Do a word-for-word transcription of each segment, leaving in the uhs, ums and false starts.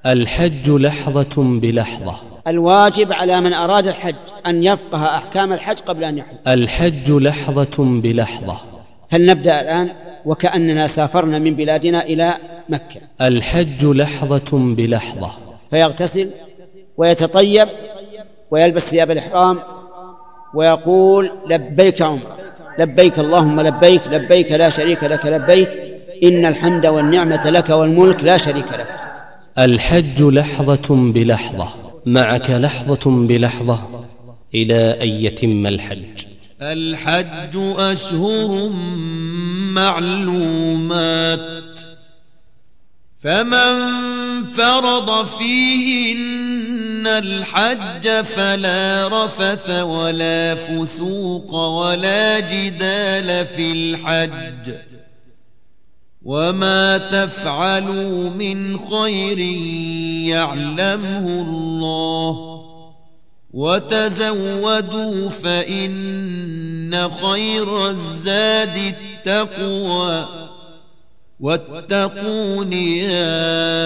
الحج لحظة بلحظة. الواجب على من أراد الحج أن يفقه أحكام الحج قبل أن يحج. الحج لحظة بلحظة. فلنبدأ الآن وكأننا سافرنا من بلادنا إلى مكة. الحج لحظة بلحظة. فيغتسل ويتطيب ويلبس ثياب الإحرام ويقول لبيك عمرة، لبيك اللهم لبيك، لبيك لا شريك لك لبيك، إن الحمد والنعمة لك والملك لا شريك لك. الحج لحظة بلحظة. معك لحظة بلحظة إلى أن يتم الحج. الحج أشهر معلومات، فمن فرض فيهن الحج فلا رفث ولا فسوق ولا جدال في الحج، وما تفعلوا من خير يعلمه الله، وتزودوا فإن خير الزاد التقوى، واتقون يا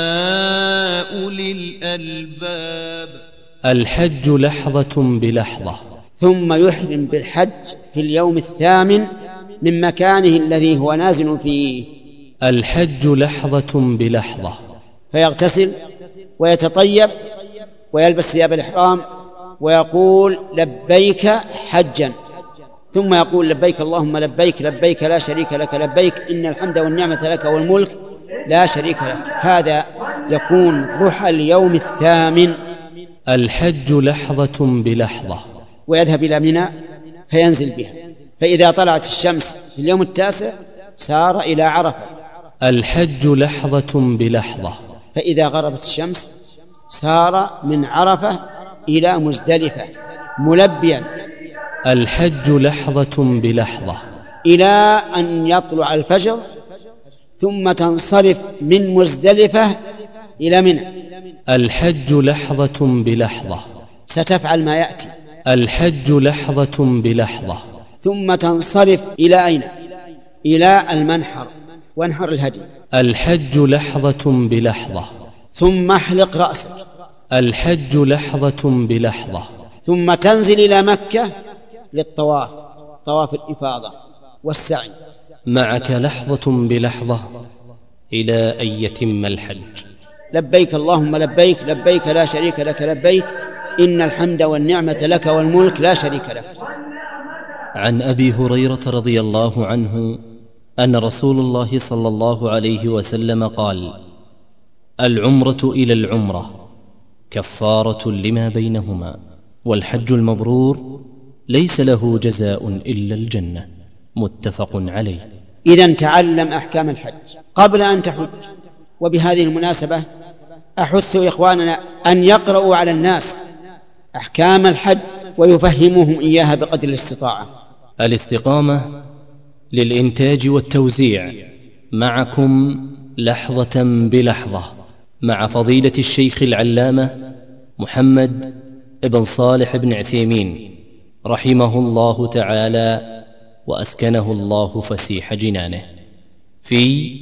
أولي الألباب. الحج لحظة بلحظة. ثم يحرم بالحج في اليوم الثامن من مكانه الذي هو نازل فيه. الحج لحظة بلحظة. فيغتسل ويتطيب ويلبس ثياب الإحرام ويقول لبيك حجا، ثم يقول لبيك اللهم لبيك، لبيك لا شريك لك لبيك، إن الحمد والنعمة لك والملك لا شريك لك. هذا يكون ضحى اليوم الثامن. الحج لحظة بلحظة. ويذهب إلى منى فينزل بها، فإذا طلعت الشمس في اليوم التاسع سار إلى عرفة. الحج لحظة بلحظة. فإذا غربت الشمس سار من عرفة إلى مزدلفة ملبيا. الحج لحظة بلحظة. إلى أن يطلع الفجر، ثم تنصرف من مزدلفة إلى منى. الحج لحظة بلحظة. ستفعل ما يأتي. الحج لحظة بلحظة. ثم تنصرف إلى أين؟ إلى المنحر وانحر الهدي. الحج لحظة بلحظة. ثم احلق رأسك. الحج لحظة بلحظة. ثم تنزل إلى مكة للطواف، طواف الإفاضة والسعي. معك لحظة بلحظة إلى أن يتم الحج. لبيك اللهم لبيك، لبيك لا شريك لك لبيك، إن الحمد والنعمة لك والملك لا شريك لك. عن أبي هريرة رضي الله عنه أن رسول الله صلى الله عليه وسلم قال: العمرة إلى العمرة كفارة لما بينهما، والحج المبرور ليس له جزاء إلا الجنة. متفق عليه. إذن تعلم أحكام الحج قبل أن تحج. وبهذه المناسبة أحث إخواننا أن يقرأوا على الناس أحكام الحج ويفهموهم إياها بقدر الاستطاعة. الاستقامة للإنتاج والتوزيع. معكم لحظة بلحظة مع فضيلة الشيخ العلامة محمد بن صالح بن عثيمين رحمه الله تعالى وأسكنه الله فسيح جنانه، في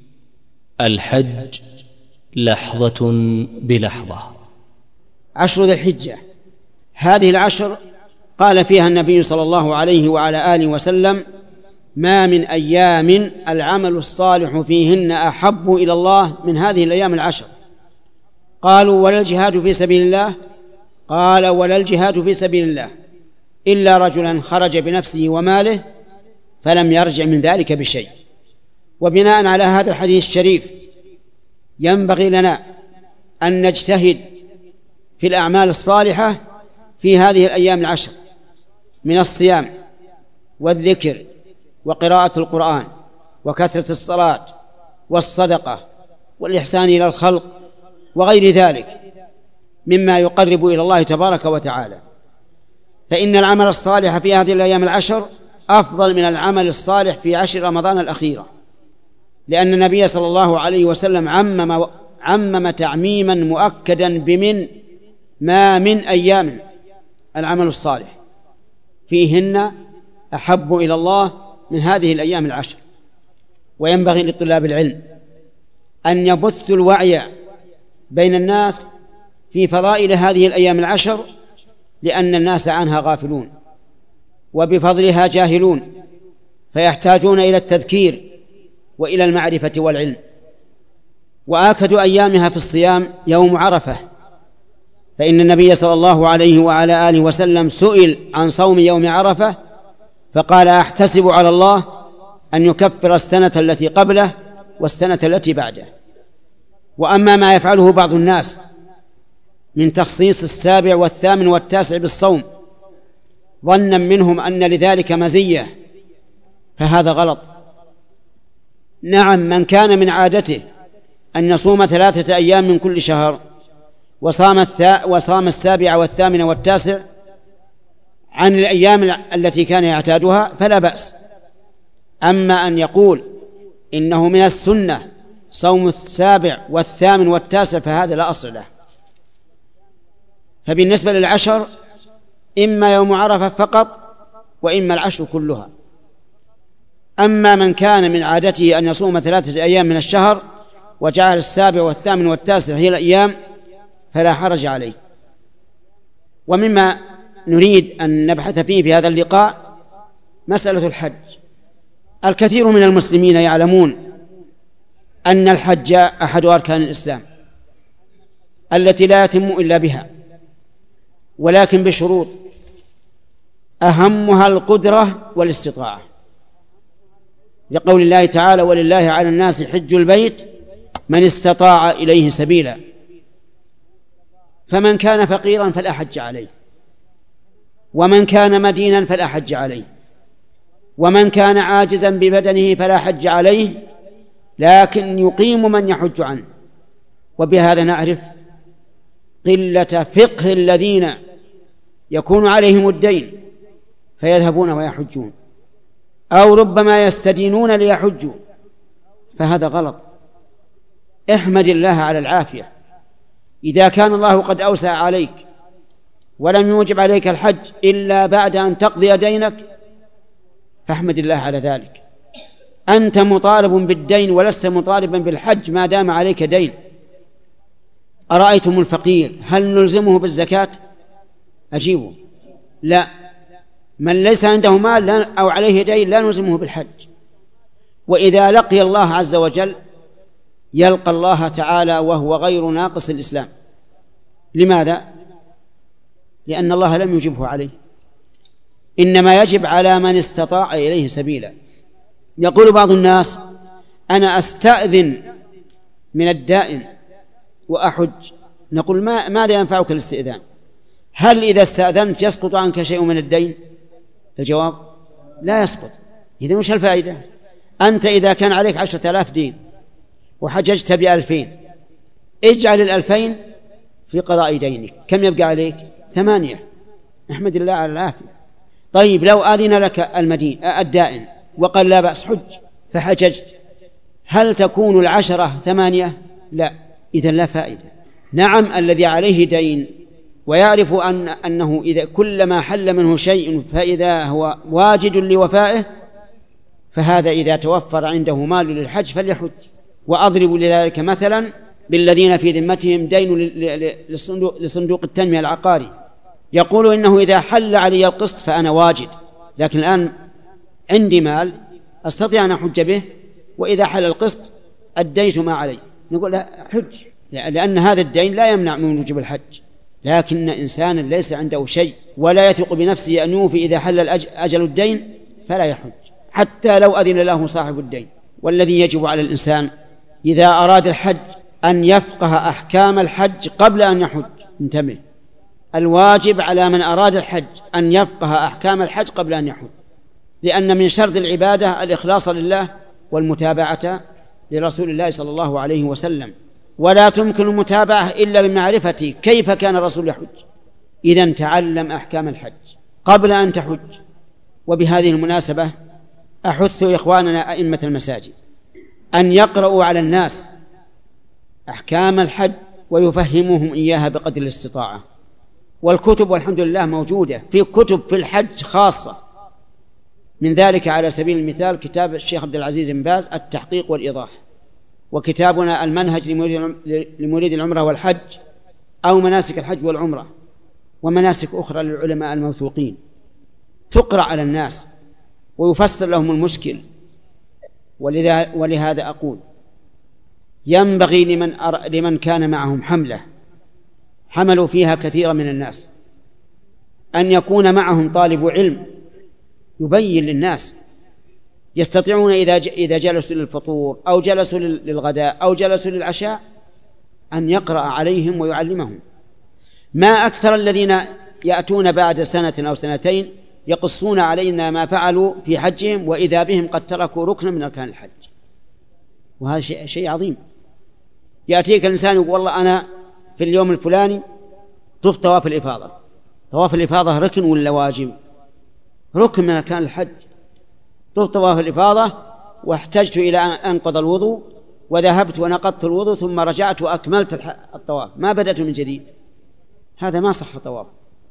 الحج لحظة بلحظة. عشر ذي الحجة، هذه العشر قال فيها النبي صلى الله عليه وعلى آله وسلم: ما من أيام العمل الصالح فيهن أحب إلى الله من هذه الأيام العشر. قالوا: ولا الجهاد في سبيل الله؟ قال: ولا الجهاد في سبيل الله إلا رجلا خرج بنفسه وماله فلم يرجع من ذلك بشيء. وبناء على هذا الحديث الشريف ينبغي لنا أن نجتهد في الأعمال الصالحة في هذه الأيام العشر من الصيام والذكر وقراءة القرآن وكثرة الصلاة والصدقة والإحسان إلى الخلق وغير ذلك مما يقرب إلى الله تبارك وتعالى. فإن العمل الصالح في هذه الأيام العشر أفضل من العمل الصالح في عشر رمضان الأخيرة، لأن النبي صلى الله عليه وسلم عمم, عمم تعميما مؤكدا بمن ما من أيام العمل الصالح فيهن أحب إلى الله من هذه الأيام العشر. وينبغي لطلاب العلم أن يبثوا الوعي بين الناس في فضائل هذه الأيام العشر، لأن الناس عنها غافلون وبفضلها جاهلون، فيحتاجون إلى التذكير وإلى المعرفة والعلم. وآكد أيامها في الصيام يوم عرفة، فإن النبي صلى الله عليه وعلى آله وسلم سئل عن صوم يوم عرفة فقال: أحتسب على الله أن يكفر السنة التي قبله والسنة التي بعده. وأما ما يفعله بعض الناس من تخصيص السابع والثامن والتاسع بالصوم ظنا منهم أن لذلك مزية، فهذا غلط. نعم، من كان من عادته أن يصوم ثلاثة أيام من كل شهر وصام, الثا وصام السابع والثامن والتاسع عن الأيام التي كان يعتادها فلا بأس. أما أن يقول إنه من السنة صوم السابع والثامن والتاسع فهذا لا أصل له. فبالنسبة للعشر إما يوم عرفة فقط وإما العشر كلها. أما من كان من عادته أن يصوم ثلاثة أيام من الشهر وجعل السابع والثامن والتاسع هي الأيام فلا حرج عليه. ومما نريد أن نبحث فيه في هذا اللقاء مسألة الحج. الكثير من المسلمين يعلمون أن الحج أحد أركان الإسلام التي لا يتم إلا بها، ولكن بشروط، أهمها القدرة والاستطاعة، لقول الله تعالى: ولله على الناس حج البيت من استطاع إليه سبيلا. فمن كان فقيرا فلا حج عليه، ومن كان مدينا فلا حج عليه، ومن كان عاجزا ببدنه فلا حج عليه، لكن يقيم من يحج عنه. وبهذا نعرف قلة فقه الذين يكون عليهم الدين فيذهبون ويحجون، أو ربما يستدينون ليحجوا، فهذا غلط. احمد الله على العافية. إذا كان الله قد أوسع عليك ولم يوجب عليك الحج إلا بعد أن تقضي دينك فاحمد الله على ذلك. أنت مطالب بالدين ولست مطالبا بالحج ما دام عليك دين. أرأيتم الفقير هل نلزمه بالزكاة؟ أجيبه لا. من ليس عنده مال أو عليه دين لا نلزمه بالحج. وإذا لقي الله عز وجل يلقى الله تعالى وهو غير ناقص الإسلام. لماذا؟ لأن الله لم يجبه عليه، إنما يجب على من استطاع إليه سبيلا. يقول بعض الناس: أنا أستأذن من الدائن وأحج. نقول: ما ماذا ينفعك الاستئذان؟ هل إذا استأذنت يسقط عنك شيء من الدين؟ الجواب: لا يسقط. إذا مش الفائدة؟ أنت إذا كان عليك عشرة آلاف دين وحججت بألفين، اجعل الألفين في قضاء دينك، كم يبقى عليك؟ ثمانية. احمد الله على العافية. طيب لو آذن لك المدين الدائن وقال: لا بأس حج، فحججت، هل تكون العشرة ثمانية؟ لا. إذن لا فائدة. نعم، الذي عليه دين ويعرف أن أنه إذا كلما حل منه شيء فإذا هو واجد لوفائه، فهذا إذا توفر عنده مال للحج فليحج. وأضرب لذلك مثلا بالذين في ذمتهم دين لصندوق التنمية العقاري، يقول إنه إذا حل علي القسط فأنا واجد، لكن الآن عندي مال أستطيع أن أحج به، وإذا حل القسط أديت ما علي. نقول لا حج، لأن هذا الدين لا يمنع من وجوب الحج. لكن إنسانا ليس عنده شيء ولا يثق بنفسه أن يوفي إذا حل أجل الدين فلا يحج، حتى لو أذن له صاحب الدين. والذي يجب على الإنسان إذا أراد الحج أن يفقه أحكام الحج قبل أن يحج. انتبه، الواجب على من أراد الحج أن يفقه أحكام الحج قبل أن يحج، لأن من شرط العبادة الإخلاص لله والمتابعة لرسول الله صلى الله عليه وسلم، ولا تمكن المتابعة إلا بمعرفة كيف كان الرسول يحج. إذن تعلم أحكام الحج قبل أن تحج. وبهذه المناسبة أحث إخواننا أئمة المساجد أن يقرأوا على الناس أحكام الحج ويفهموهم إياها بقدر الاستطاعة. والكتب والحمد لله موجودة، في كتب في الحج خاصة، من ذلك على سبيل المثال كتاب الشيخ عبد العزيز بن باز التحقيق والإيضاح، وكتابنا المنهج لمريد العمرة والحج أو مناسك الحج والعمرة ومناسك أخرى للعلماء الموثوقين تقرأ على الناس ويفسر لهم المشكل. ولهذا أقول ينبغي لمن, أر... لمن كان معهم حملة حملوا فيها كثيرا من الناس أن يكون معهم طالب علم يبين للناس، يستطيعون إذا إذا جلسوا للفطور أو جلسوا للغداء أو جلسوا للعشاء أن يقرأ عليهم ويعلمهم. ما أكثر الذين يأتون بعد سنة أو سنتين يقصون علينا ما فعلوا في حجهم وإذا بهم قد تركوا ركنا من أركان الحج، وهذا شيء, شيء عظيم. يأتيك الإنسان يقول والله أنا في اليوم الفلاني طفت طواف الإفاضة. طواف الإفاضة ركن ولا واجب؟ ركن من أركان الحج. طفت طواف الإفاضة واحتجت إلى أن أنقض الوضوء وذهبت ونقضت الوضوء ثم رجعت وأكملت الطواف، ما بدأت من جديد، هذا ما صح طواف.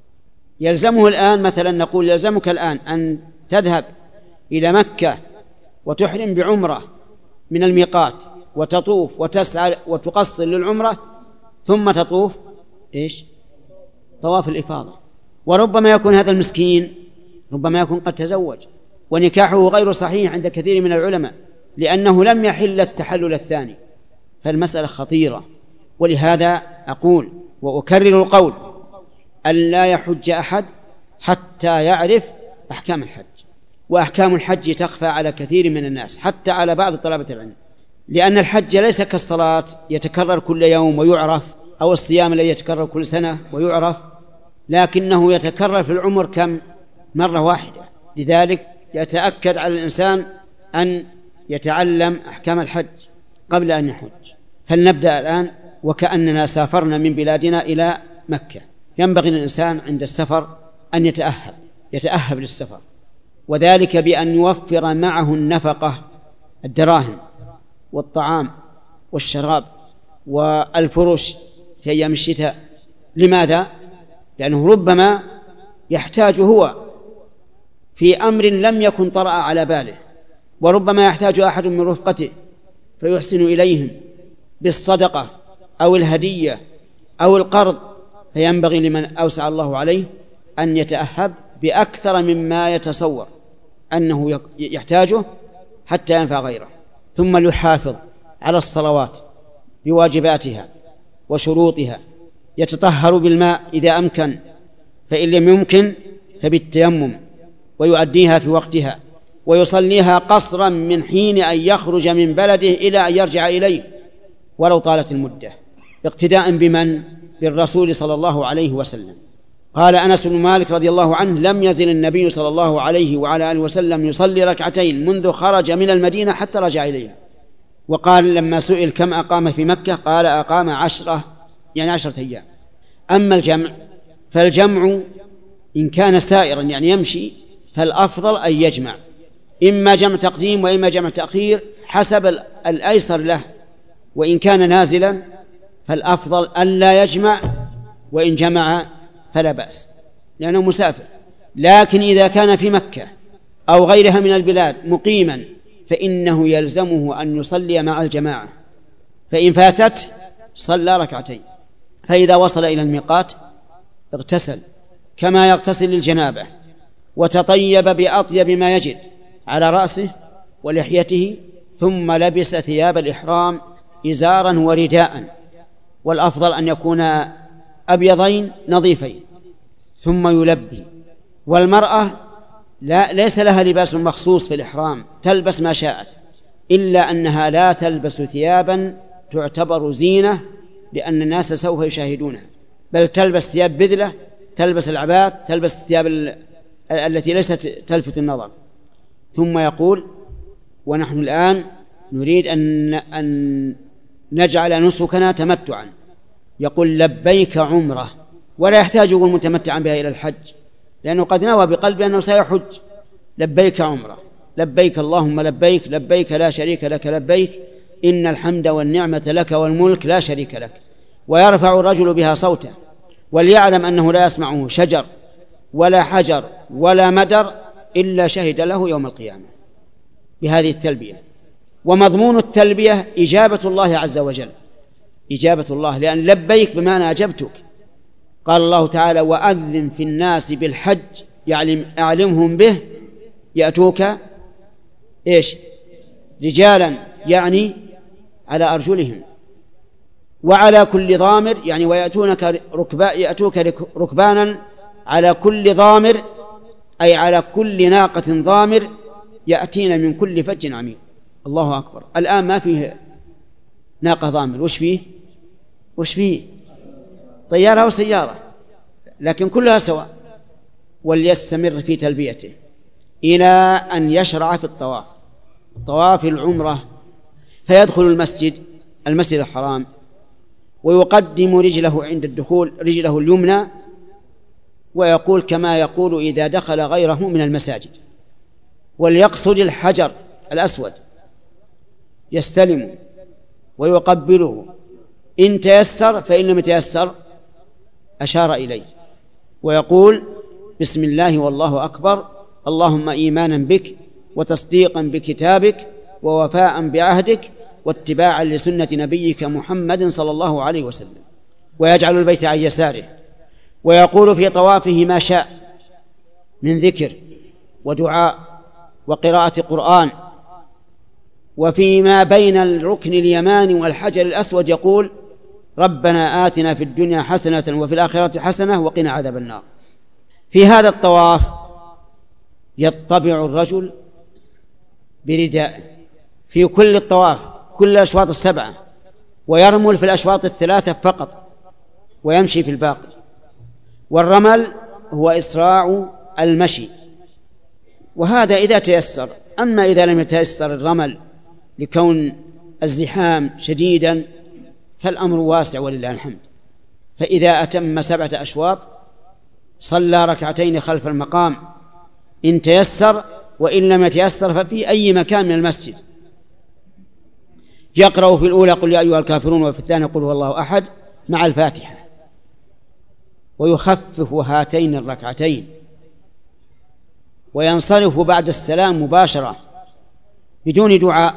يلزمه الآن مثلا نقول يلزمك الآن أن تذهب إلى مكة وتحرم بعمرة من الميقات وتطوف وتسعى وتقصر للعمرة ثم تطوف إيش؟ طواف الإفاضة. وربما يكون هذا المسكين ربما يكون قد تزوج ونكاحه غير صحيح عند كثير من العلماء لأنه لم يحل التحلل الثاني، فالمسألة خطيرة. ولهذا أقول وأكرر القول أن لا يحج أحد حتى يعرف أحكام الحج، وأحكام الحج تخفى على كثير من الناس حتى على بعض طلبة العلم، لأن الحج ليس كالصلاة يتكرر كل يوم ويعرف، أو الصيام الذي يتكرر كل سنة ويعرف، لكنه يتكرر في العمر كم مرة واحدة. لذلك يتأكد على الإنسان أن يتعلم أحكام الحج قبل أن يحج. فلنبدأ الآن وكأننا سافرنا من بلادنا إلى مكة. ينبغي للإنسان عند السفر أن يتأهب يتأهب للسفر، وذلك بأن يوفر معه النفقة، الدراهم والطعام والشراب والفرش في أيام الشتاء. لماذا؟ لأنه ربما يحتاج هو في أمر لم يكن طرأ على باله، وربما يحتاج أحد من رفقته فيحسن إليهم بالصدقة أو الهدية أو القرض، فينبغي لمن أوسع الله عليه أن يتأهب بأكثر مما يتصور أنه يحتاجه حتى ينفع غيره. ثم يحافظ على الصلوات بواجباتها وشروطها، يتطهر بالماء إذا أمكن، فإن لم يمكن فبالتيمم، ويؤديها في وقتها، ويصليها قصرا من حين أن يخرج من بلده إلى أن يرجع إليه ولو طالت المدة، اقتداء بمن؟ بالرسول صلى الله عليه وسلم. قال أنس بن مالك رضي الله عنه: لم يزل النبي صلى الله عليه وعلى آله وسلم يصلي ركعتين منذ خرج من المدينة حتى رجع إليها. وقال لما سئل كم أقام في مكة قال أقام عشرة، يعني عشرة أيام. أما الجمع فالجمع إن كان سائرا يعني يمشي فالأفضل أن يجمع، إما جمع تقديم وإما جمع تأخير حسب الأيسر له، وإن كان نازلا فالأفضل ألا يجمع، وإن جمع فلا بأس لأنه مسافر. لكن إذا كان في مكة أو غيرها من البلاد مقيما فإنه يلزمه أن يصلي مع الجماعة، فإن فاتت صلى ركعتين. فإذا وصل إلى الميقات اغتسل كما يغتسل للجنابة، وتطيب بأطيب ما يجد على رأسه ولحيته، ثم لبس ثياب الإحرام إزارا ورداء، والأفضل أن يكون أبيضين نظيفين، ثم يلبي. والمرأة لا ليس لها لباس مخصوص في الإحرام، تلبس ما شاءت، إلا أنها لا تلبس ثيابا تعتبر زينة لأن الناس سوف يشاهدونها، بل تلبس ثياب بذلة، تلبس العبات، تلبس الثياب التي ليست تلفت النظر. ثم يقول: ونحن الآن نريد أن, أن نجعل نسكنا تمتعا، يقول لبيك عمره، ولا يحتاج يقول متمتعا بها إلى الحج، لأنه قد نوى بقلبه أنه سيحج. لبيك عمره، لبيك اللهم لبيك، لبيك لا شريك لك لبيك، إن الحمد والنعمة لك والملك لا شريك لك. ويرفع الرجل بها صوته، وليعلم أنه لا يسمعه شجر ولا حجر ولا مدر إلا شهد له يوم القيامة بهذه التلبية. ومضمون التلبية إجابة الله عز وجل، إجابة الله، لأن لبيك بمعنى أجبتك. قال الله تعالى: وأذن في الناس بالحج يعلم أعلمهم به يأتوك إيش رجالا، يعني على أرجلهم، وعلى كل ضامر، يعني ويأتونك ركبا يأتوك ركبانا على كل ضامر، أي على كل ناقة ضامر يأتين من كل فج عميق. الله أكبر. الآن ما فيه ناقة ضامر، وش فيه وش فيه طيارة وسيارة، لكن كلها سواء. وليستمر في تلبيته إلى أن يشرع في الطواف، طواف العمرة، فيدخل المسجد المسجد الحرام ويقدم رجله عند الدخول، رجله اليمنى، ويقول كما يقول إذا دخل غيره من المساجد، وليقصد الحجر الأسود يستلم ويقبله إن تيسر، فإن لم يتيسر أشار إليه ويقول: بسم الله والله أكبر، اللهم إيمانا بك وتصديقا بكتابك ووفاء بعهدك واتباعا لسنة نبيك محمد صلى الله عليه وسلم، ويجعل البيت عن يساره، ويقول في طوافه ما شاء من ذكر ودعاء وقراءة قرآن. وفيما بين الركن اليماني والحجر الأسود يقول: ربنا آتنا في الدنيا حسنة وفي الآخرة حسنة وقنا عذاب النار. في هذا الطواف يطبع الرجل برداء في كل الطواف، كل الأشواط السبعة، ويرمل في الأشواط الثلاثة فقط ويمشي في الباقي. والرمل هو إسراع المشي، وهذا إذا تيسر. أما إذا لم يتيسر الرمل لكون الزحام شديدا فالأمر واسع ولله الحمد. فإذا أتم سبعة أشواط صلى ركعتين خلف المقام إن تيسر، وإن لم يتيسر ففي أي مكان من المسجد. يقرأ في الأولى قل يا أيها الكافرون، وفي الثانية قل هو الله أحد مع الفاتحة، ويخفف هاتين الركعتين وينصرف بعد السلام مباشرة بدون دعاء،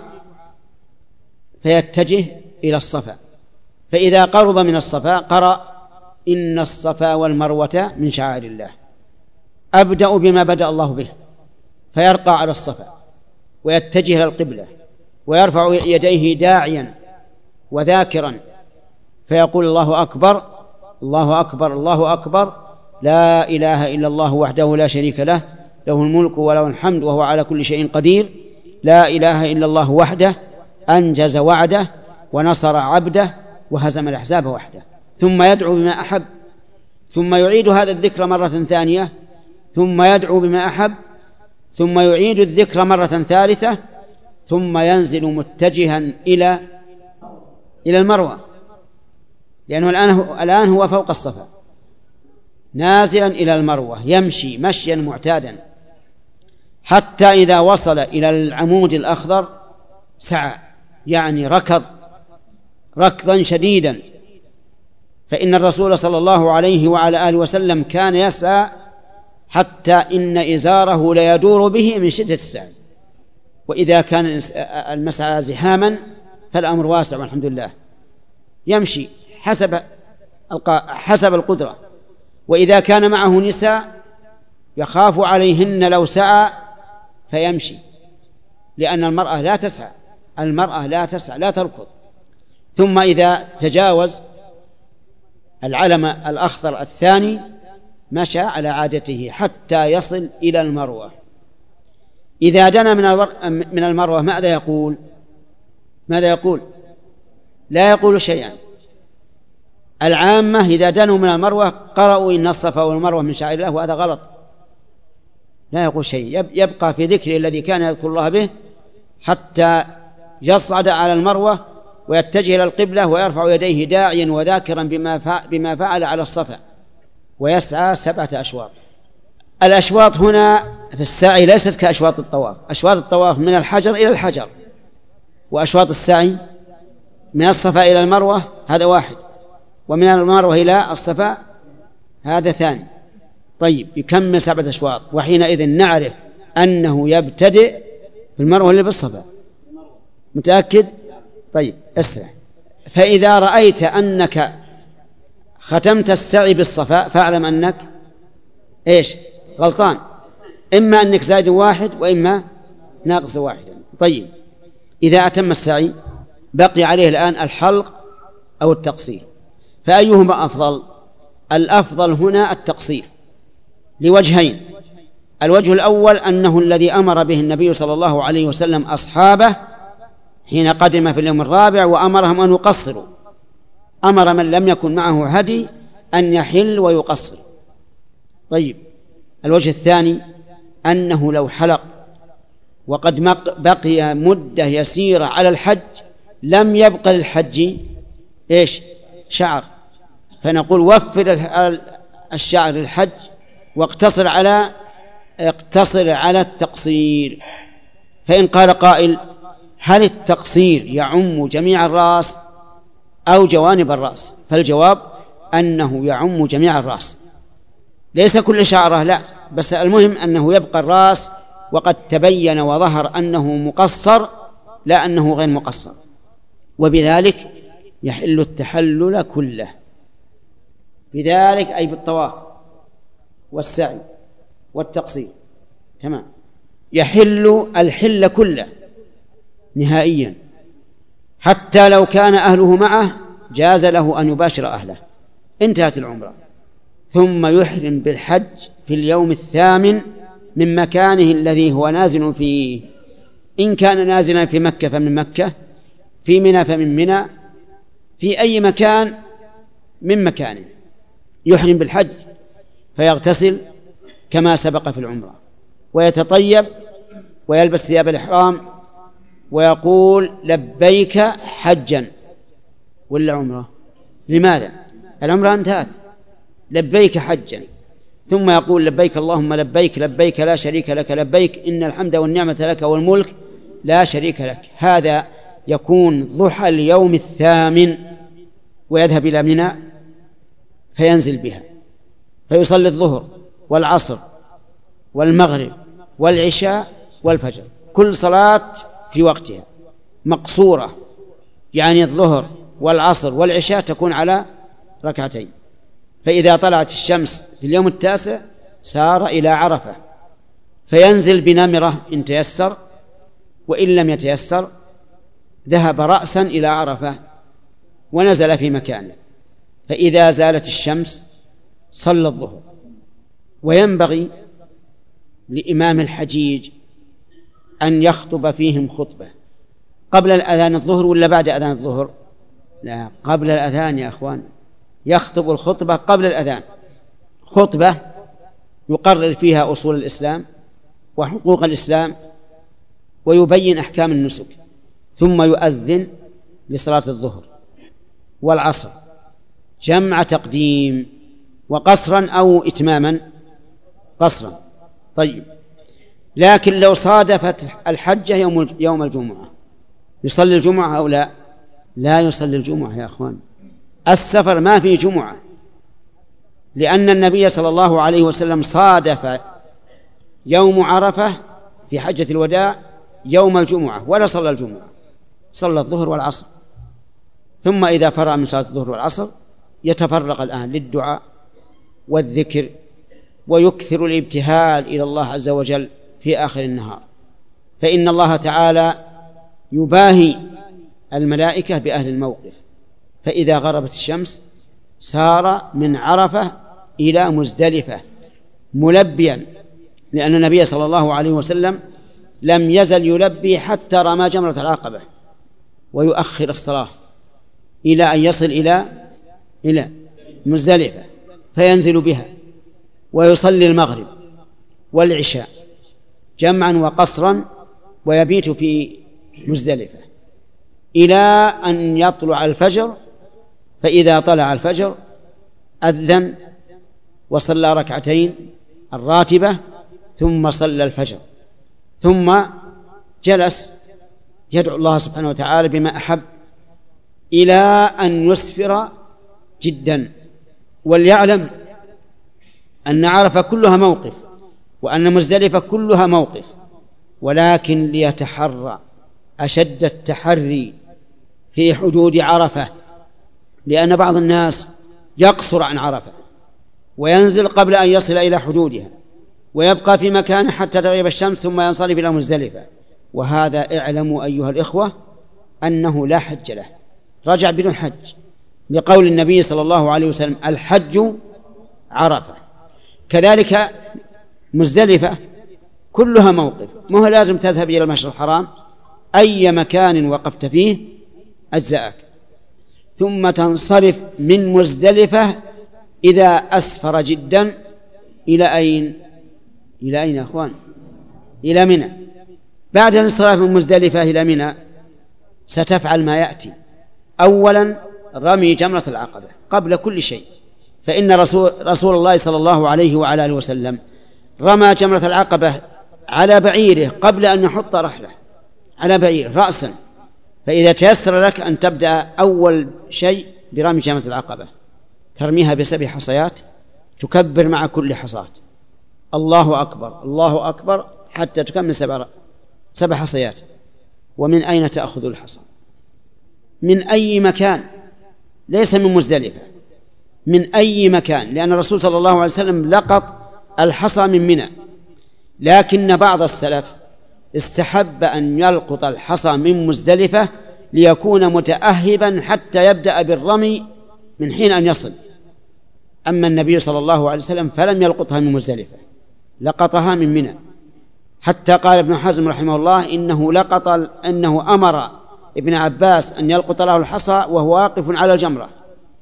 فيتجه إلى الصفا. فإذا قرب من الصفا قرأ: إن الصفا والمروة من شعائر الله، أبدأ بما بدأ الله به، فيرقى على الصفا ويتجه إلى القبلة ويرفع يديه داعيا وذاكرا، فيقول: الله أكبر الله أكبر الله أكبر، لا إله إلا الله وحده لا شريك له، له الملك وله الحمد وهو على كل شيء قدير، لا إله إلا الله وحده أنجز وعده ونصر عبده وهزم الأحزاب وحده. ثم يدعو بما أحب، ثم يعيد هذا الذكر مرة ثانية، ثم يدعو بما أحب، ثم يعيد الذكر مرة ثالثة، ثم ينزل متجها إلى إلى المروة، لأنه الآن الآن هو فوق الصفا نازلا إلى المروة، يمشي مشيا معتادا حتى إذا وصل إلى العمود الأخضر سعى، يعني ركض ركضا شديدا. فإن الرسول صلى الله عليه وعلى آله وسلم كان يسعى حتى إن إزاره ليدور به من شدة السعي. وإذا كان المسعى زحاما فالأمر واسع والحمد لله، يمشي حسب حسب القدرة. وإذا كان معه نساء يخاف عليهن لو سعى فيمشي، لأن المرأة لا تسعى المرأة لا تسعى لا تركض. ثم إذا تجاوز العلم الأخضر الثاني مشى على عادته حتى يصل إلى المروة. إذا دنا من المروة ماذا يقول؟ ماذا يقول؟ لا يقول شيئا. العامة إذا دنوا من المروة قرأوا إن الصفا والمروة من شعائر الله، وهذا غلط. لا يقول شيء، يبقى في ذكره الذي كان يذكر الله به حتى يصعد على المروة ويتجه إلى القبلة ويرفع يديه داعيا وذاكرا بما فعل على الصفا، ويسعى سبعة أشواط. الأشواط هنا في السعي ليست كأشواط الطواف. أشواط الطواف من الحجر إلى الحجر، وأشواط السعي من الصفا إلى المروة هذا واحد، ومن المروة إلى الصفا هذا ثاني. طيب يكمل سبعة أشواط، وحينئذ نعرف أنه يبتدئ بالمروة اللي بالصفا متأكد؟ طيب اسمع، فإذا رأيت أنك ختمت السعي بالصفاء فاعلم أنك إيش؟ غلطان، إما أنك زائد واحد وإما ناقص واحد. طيب إذا أتم السعي بقي عليه الآن الحلق أو التقصير، فأيهما أفضل؟ الأفضل هنا التقصير لوجهين. الوجه الأول أنه الذي أمر به النبي صلى الله عليه وسلم أصحابه حين قدم في اليوم الرابع وأمرهم أن يقصروا، أمر من لم يكن معه هدي أن يحل ويقصر. طيب الوجه الثاني أنه لو حلق وقد بقي مدة يسيرة على الحج لم يبقى للحج إيش؟ شعر، فنقول وفر الشعر للحج واقتصر على اقتصر على التقصير. فإن قال قائل هل التقصير يعم جميع الرأس أو جوانب الرأس؟ فالجواب أنه يعم جميع الرأس، ليس كل شعره لا، بس المهم أنه يبقى الرأس وقد تبين وظهر أنه مقصر لا أنه غير مقصر، وبذلك يحل التحلل كله، بذلك أي بالطواف والسعي والتقصير. تمام، يحل الحل كله نهائيا، حتى لو كان أهله معه جاز له أن يباشر أهله، انتهت العمرة. ثم يحرم بالحج في اليوم الثامن من مكانه الذي هو نازل فيه، إن كان نازلا في مكة فمن مكة، في منى فمن منى، في أي مكان من مكانه يحرم بالحج، فيغتسل كما سبق في العمرة ويتطيب ويلبس ثياب الإحرام ويقول لبيك حجا ولا عمرة. لماذا؟ العمرة انتهت، لبيك حجا، ثم يقول لبيك اللهم لبيك لبيك لا شريك لك لبيك إن الحمد والنعمة لك والملك لا شريك لك. هذا يكون ضحى اليوم الثامن، ويذهب إلى منى فينزل بها فيصلي الظهر والعصر والمغرب والعشاء والفجر، كل صلاة في وقتها مقصورة، يعني الظهر والعصر والعشاء تكون على ركعتين. فإذا طلعت الشمس في اليوم التاسع سار إلى عرفة فينزل بنمرة إن تيسر، وإن لم يتيسر ذهب رأسا إلى عرفة ونزل في مكانه. فإذا زالت الشمس صلى الظهر. وينبغي لإمام الحجيج أن يخطب فيهم خطبة قبل الأذان الظهر ولا بعد أذان الظهر؟ لا، قبل الأذان يا أخوان، يخطب الخطبة قبل الأذان، خطبة يقرر فيها أصول الإسلام وحقوق الإسلام ويبين أحكام النسك، ثم يؤذن لصلاة الظهر والعصر جمع تقديم وقصرا أو إتماما قصرا. طيب، لكن لو صادفت الحجة يوم يوم الجمعة يصلي الجمعة أو لا؟ لا يصلي الجمعة يا أخوان، السفر ما في جمعة، لأن النبي صلى الله عليه وسلم صادف يوم عرفة في حجة الوداع يوم الجمعة ولا صلى الجمعة، صلى الظهر والعصر، ثم إذا فرغ من صلاة الظهر والعصر يتفرغ الآن للدعاء والذكر ويكثر الابتهال إلى الله عز وجل في آخر النهار، فإن الله تعالى يباهي الملائكة بأهل الموقف. فإذا غربت الشمس سار من عرفة إلى مزدلفة ملبيا، لأن النبي صلى الله عليه وسلم لم يزل يلبي حتى رمى جمرة العقبة، ويؤخر الصلاة إلى أن يصل إلى إلى مزدلفة فينزل بها ويصلي المغرب والعشاء جمعا وقصرا ويبيت في مزدلفة إلى أن يطلع الفجر، فإذا طلع الفجر أذن وصلى ركعتين الراتبة ثم صلى الفجر، ثم جلس يدعو الله سبحانه وتعالى بما أحب إلى أن يسفر جدا. وليعلم أن عرفة كلها موقف وأن مزدلفة كلها موقف، ولكن ليتحرى أشد التحري في حدود عرفة، لأن بعض الناس يقصر عن عرفة وينزل قبل أن يصل إلى حدودها ويبقى في مكانه حتى تغيب الشمس ثم ينصرف إلى مزدلفة، وهذا اعلموا أيها الإخوة أنه لا حج له، رجع بدون حج، لقول النبي صلى الله عليه وسلم الحج عرفة. كذلك مزدلفة كلها موقف، ما هو لازم تذهب إلى المشعر الحرام، أي مكان وقفت فيه أجزأك، ثم تنصرف من مزدلفة إذا أسفر جدا إلى أين؟ إلى أين يا أخوان؟ إلى منى. بعد الانصراف من مزدلفة إلى منى ستفعل ما يأتي. أولا رمي جمرة العقبة قبل كل شيء، فإن رسول, رسول الله صلى الله عليه وعلى آله وسلم رمى جمرة العقبة على بعيره قبل أن يحط رحله، على بعير رأسا. فإذا تيسر لك أن تبدأ أول شيء برمي جمرة العقبة، ترميها بسبع حصيات، تكبر مع كل حصاة الله أكبر الله أكبر حتى تكمل سبع سبع حصيات. ومن أين تأخذ الحصى؟ من أي مكان، ليس من مزدلفة، من أي مكان، لأن الرسول صلى الله عليه وسلم لقط الحصى من منى، لكن بعض السلف استحب أن يلقط الحصى من مزدلفة ليكون متأهبا حتى يبدأ بالرمي من حين أن يصل. أما النبي صلى الله عليه وسلم فلم يلقطها من مزدلفة، لقطها من منى، حتى قال ابن حزم رحمه الله إنه لقط أنه أمر ابن عباس أن يلقط له الحصى وهو واقف على الجمرة.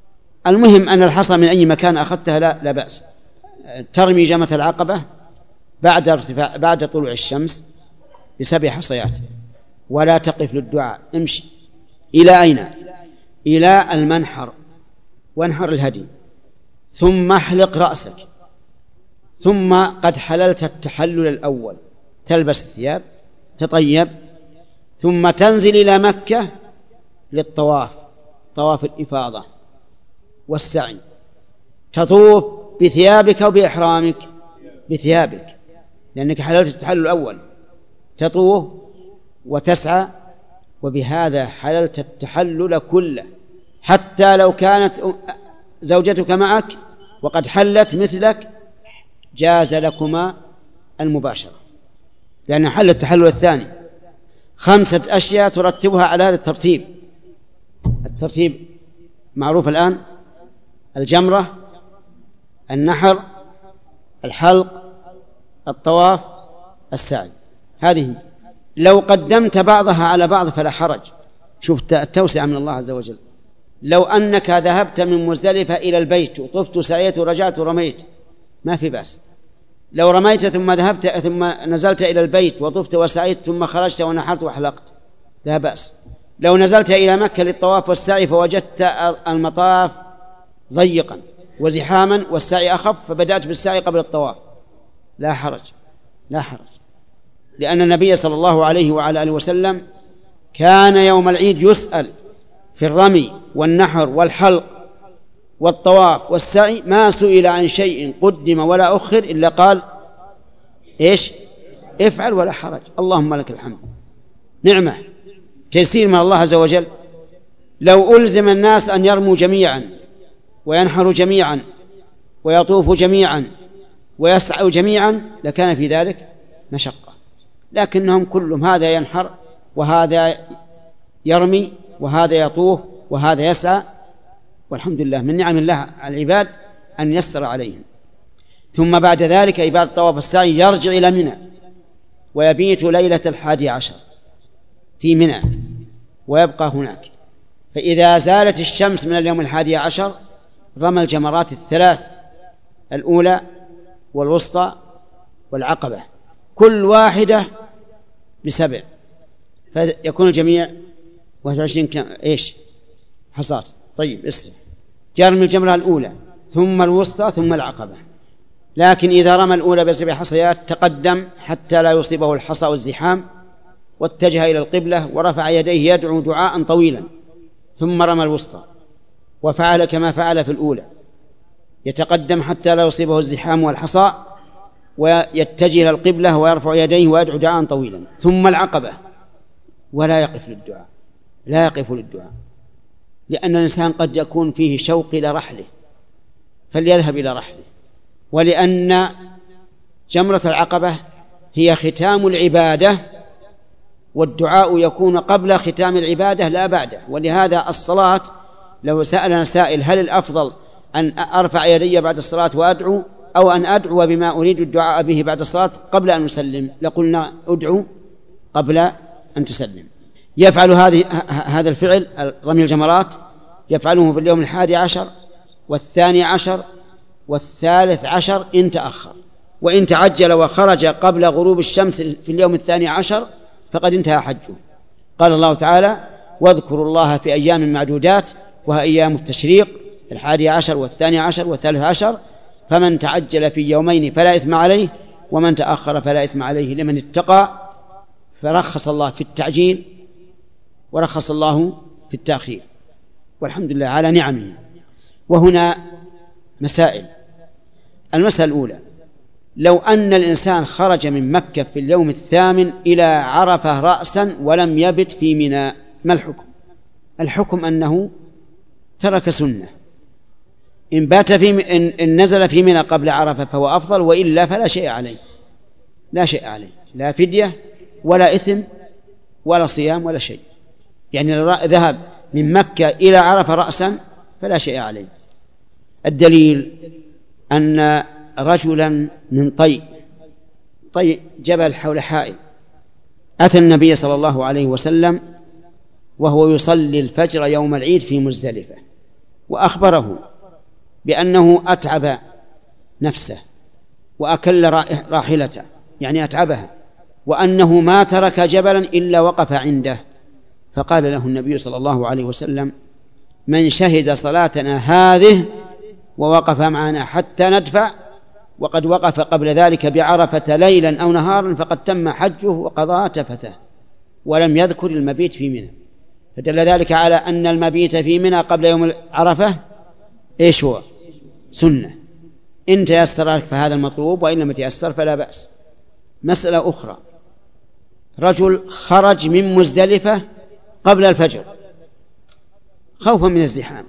المهم أن الحصى من أي مكان أخذتها لا, لا بأس. ترمي جمرة العقبة بعد ارتفاع بعد طلوع الشمس بسبع حصيات، ولا تقف للدعاء، امشي إلى أين؟ إلى المنحر، وانحر الهدي، ثم احلق رأسك، ثم قد حللت التحلل الأول، تلبس الثياب، تطيب، ثم تنزل إلى مكة للطواف، طواف الإفاضة والسعي، تطوف بثيابك وبإحرامك، بثيابك لأنك حللت التحلل الأول، تطوف وتسعى، وبهذا حللت التحلل كله، حتى لو كانت زوجتك معك وقد حلت مثلك جاز لكما المباشرة، لأن حل التحلل الثاني. خمسة أشياء ترتبها على هذا الترتيب. الترتيب معروف الآن: الجمرة، النحر، الحلق، الطواف، السعي. هذه لو قدمت بعضها على بعض فلا حرج. شوف التوسعة من الله عز وجل. لو أنك ذهبت من مزدلفة إلى البيت وطفت وسعيت ورجعت ورميت ما في بأس. لو رميت ثم ذهبت ثم نزلت إلى البيت وطفت وسعيت ثم خرجت ونحرت وحلقت لا بأس. لو نزلت إلى مكة للطواف والسعي فوجدت المطاف ضيقا وزحاما والسعي أخف فبدأت بالسعي قبل الطواف لا حرج، لا حرج، لأن النبي صلى الله عليه وعلى آله وسلم كان يوم العيد يسأل في الرمي والنحر والحلق والطواف والسعي ما سئل عن شيء قدم ولا أخر إلا قال إيش؟ افعل ولا حرج، اللهم لك الحمد. نعمة، تيسير من الله عز وجل. لو ألزم الناس أن يرموا جميعا وينحروا جميعا ويطوفوا جميعا ويسعوا جميعا لكان في ذلك مشقة، لكنهم كلهم هذا ينحر وهذا يرمي وهذا يطوف وهذا يسعى، والحمد لله من نعم الله على العباد أن يسر عليهم. ثم بعد ذلك أي بعد الطواف والسعي يرجع إلى منى ويبيت ليلة الحادي عشر في منى ويبقى هناك، فإذا زالت الشمس من اليوم الحادي عشر رمى الجمرات الثلاث، الأولى والوسطى والعقبة، كل واحدة بسبع، فيكون الجميع واحد وعشرين كم إيش حصات. طيب اسرع، يرمي الجمرة الأولى ثم الوسطى ثم العقبة، لكن إذا رمى الأولى بسبع حصيات تقدم حتى لا يصيبه الحصى والزحام واتجه إلى القبلة ورفع يديه يدعو دعاء طويلا، ثم رمى الوسطى وفعل كما فعل في الأولى، يتقدم حتى لا يصيبه الزحام والحصى ويتجه إلى القبلة ويرفع يديه ويدعو دعاء طويلا، ثم العقبة ولا يقف للدعاء، لا يقف للدعاء، لأن الإنسان قد يكون فيه شوق إلى رحله فليذهب إلى رحله، ولأن جمرة العقبة هي ختام العبادة، والدعاء يكون قبل ختام العبادة لا بعده. ولهذا الصلاة، لو سألنا سائل هل الأفضل أن أرفع يدي بعد الصلاة وأدعو أو أن أدعو بما أريد الدعاء به بعد الصلاة قبل أن أسلم، لقلنا أدعو قبل أن تسلم. يفعل هذه هذا الفعل رمي الجمرات يفعله في اليوم الحادي عشر والثاني عشر والثالث عشر إن تأخر، وإن تعجل وخرج قبل غروب الشمس في اليوم الثاني عشر فقد انتهى حجه. قال الله تعالى: واذكروا الله في أيام معدودات، وهي أيام التشريق الحادي عشر والثاني عشر والثالث عشر، فمن تعجل في يومين فلا إثم عليه ومن تأخر فلا إثم عليه لمن اتقى. فرخص الله في التعجيل ورخص الله في التأخير، والحمد لله على نعمه. وهنا مسائل. المسألة الأولى: لو أن الإنسان خرج من مكة في اليوم الثامن إلى عرفة رأسا ولم يبت في منى، ما الحكم؟ الحكم أنه ترك سنة. إن بات في م... إن... إن نزل في منى قبل عرفة فهو أفضل، وإلا فلا شيء عليه، لا شيء عليه، لا فدية ولا إثم ولا صيام ولا شيء. يعني لو ذهب من مكة إلى عرفة رأسا فلا شيء عليه. الدليل أن رجلا من طي طي جبل حول حائل أتى النبي صلى الله عليه وسلم وهو يصلي الفجر يوم العيد في مزدلفة، وأخبره بأنه أتعب نفسه وأكل راحلته، يعني أتعبها، وأنه ما ترك جبلا إلا وقف عنده. فقال له النبي صلى الله عليه وسلم: من شهد صلاتنا هذه ووقف معنا حتى ندفع وقد وقف قبل ذلك بعرفة ليلا أو نهارا فقد تم حجه وقضى تفته، ولم يذكر المبيت في منى. فدل ذلك على أن المبيت في منى قبل يوم عرفة إيش هو؟ سنة. إن تيسر لك فهذا المطلوب، وإن لم يتيسر فلا بأس. مسألة أخرى: رجل خرج من مزدلفة قبل الفجر خوفا من الزحام،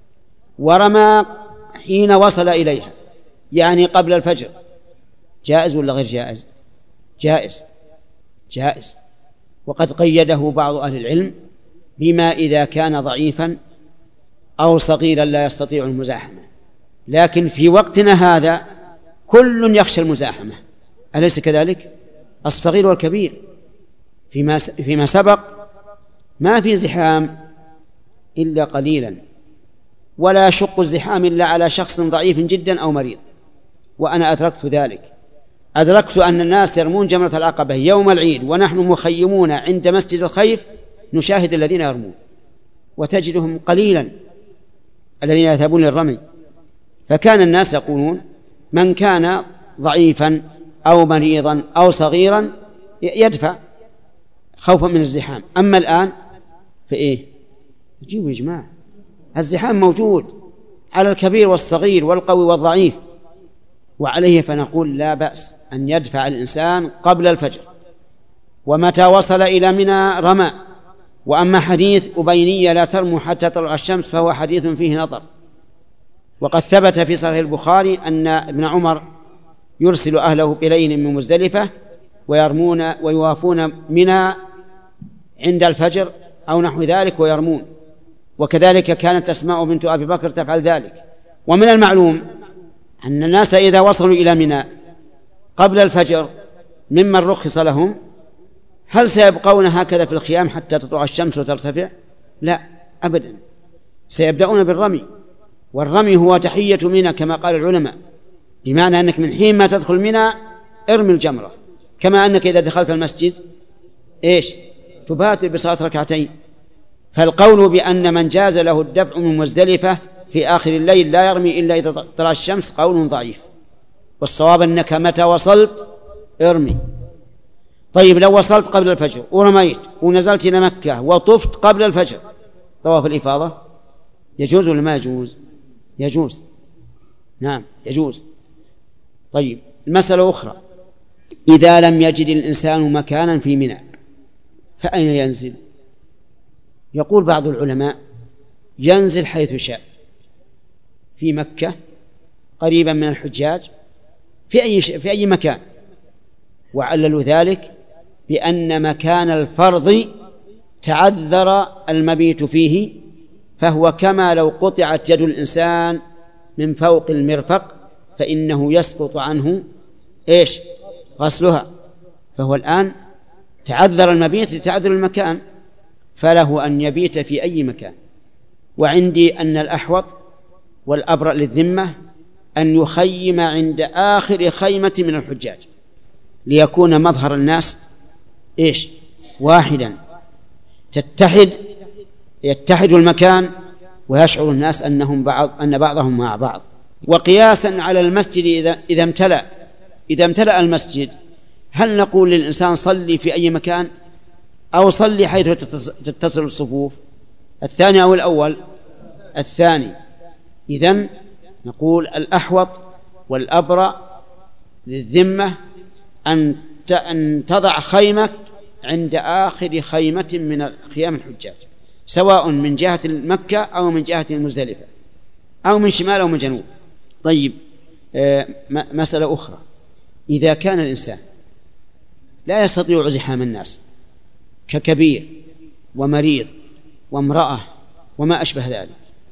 ورمى حين وصل إليها، يعني قبل الفجر، جائز ولا غير جائز؟ جائز جائز. وقد قيده بعض أهل العلم بما إذا كان ضعيفا أو صغيرا لا يستطيع المزاحمة، لكن في وقتنا هذا كل يخشى المزاحمة، أليس كذلك؟ الصغير والكبير. فيما فيما سبق ما في زحام إلا قليلا، ولا يشق الزحام إلا على شخص ضعيف جدا أو مريض. وأنا أدركت ذلك، أدركت أن الناس يرمون جمرة العقبة يوم العيد ونحن مخيمون عند مسجد الخيف نشاهد الذين يرمون، وتجدهم قليلا الذين يذهبون للرمي. فكان الناس يقولون من كان ضعيفا أو مريضا أو صغيرا يدفع خوفا من الزحام. أما الآن فإيه؟ جيبوا يا جماعة، الزحام موجود على الكبير والصغير والقوي والضعيف، وعليه فنقول لا بأس أن يدفع الإنسان قبل الفجر، ومتى وصل إلى منى رمى. وأما حديث أبينية لا ترموا حتى تطلع الشمس فهو حديث فيه نظر. وقد ثبت في صحيح البخاري أن ابن عمر يرسل أهله بليل من مزدلفة ويرمون ويوافون منى عند الفجر أو نحو ذلك ويرمون، وكذلك كانت أسماء بنت أبي بكر تفعل ذلك. ومن المعلوم أن الناس إذا وصلوا إلى منى قبل الفجر ممن رخص لهم، هل سيبقون هكذا في الخيام حتى تطلع الشمس وترتفع؟ لا أبدا، سيبدأون بالرمي، والرمي هو تحية منى كما قال العلماء، بمعنى أنك من حين ما تدخل منى ارمي الجمرة، كما أنك إذا دخلت المسجد إيش؟ تباتر بصلاة ركعتين. فالقول بأن من جاز له الدفع من مزدلفة في آخر الليل لا يرمي إلا إذا طلع الشمس قول ضعيف، والصواب أنك متى وصلت ارمي. طيب لو وصلت قبل الفجر ورميت ونزلت إلى مكة وطفت قبل الفجر، طواف الإفاضة يجوز ولا ما يجوز؟ يجوز، نعم يجوز. طيب المسألة أخرى: إذا لم يجد الإنسان مكانا في منى فأين ينزل؟ يقول بعض العلماء ينزل حيث شاء، في مكة قريبا من الحجاج، في أي, في أي مكان، وعللوا ذلك بأن مكان الفرض تعذر المبيت فيه، فهو كما لو قطعت يد الإنسان من فوق المرفق فإنه يسقط عنه إيش؟ غسلها، فهو الآن تعذر المبيت لتعذر المكان، فله أن يبيت في أي مكان. وعندي أن الأحوط والأبرأ للذمة أن يخيم عند آخر خيمة من الحجاج، ليكون مظهر الناس إيش؟ واحدا، تتحد يتحد المكان ويشعر الناس أنهم بعض، أن بعضهم مع بعض. وقياسا على المسجد إذا إذا امتلأ إذا امتلأ المسجد، هل نقول للإنسان صلي في أي مكان أو صلي حيث تتصل الصفوف؟ الثاني أو الأول؟ الثاني. إذن نقول الأحوط والأبرأ للذمة أن تضع خيمك عند آخر خيمة من خيام الحجاج، سواء من جهة مكة أو من جهة المزدلفة أو من شمال أو من جنوب. طيب، مسألة أخرى، إذا كان الإنسان لا يستطيع زحام الناس ككبير ومريض وامرأة وما أشبه ذلك،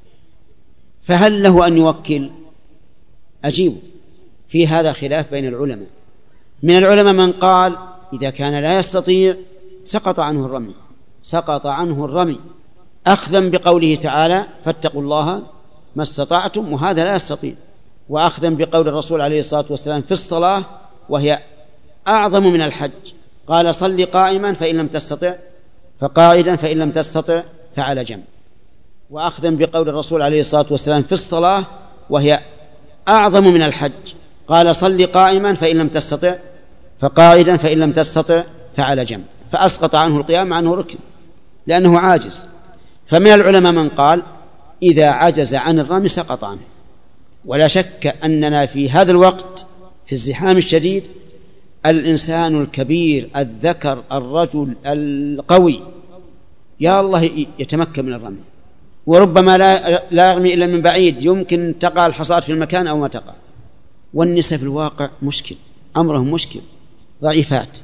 فهل له أن يوكل؟ أجيب، في هذا خلاف بين العلماء. من العلماء من قال إذا كان لا يستطيع سقط عنه الرمي سقط عنه الرمي أخذا بقوله تعالى فاتقوا الله ما استطعتم، وهذا لا يستطيع، وأخذا بقول الرسول عليه الصلاة والسلام في الصلاة وهي أعظم من الحج، قال صل قائما فإن لم تستطع فقاعدا فإن لم تستطع فعلى جنب، وأخذا بقول الرسول عليه الصلاة والسلام في الصلاة وهي أعظم من الحج، قال صل قائما فإن لم تستطع فقاعدا فإن لم تستطع فعلى جنب، فأسقط عنه القيام عنه ركن لأنه عاجز. فمن العلماء من قال إذا عجز عن الرمي سقط عنه. ولا شك أننا في هذا الوقت في الزحام الشديد الإنسان الكبير الذكر الرجل القوي يا الله يتمكن من الرمي، وربما لا, لا يرمي إلا من بعيد، يمكن تقع الحصاد في المكان أو ما تقع. والنساء في الواقع مشكل، أمرهم مشكل، ضعيفات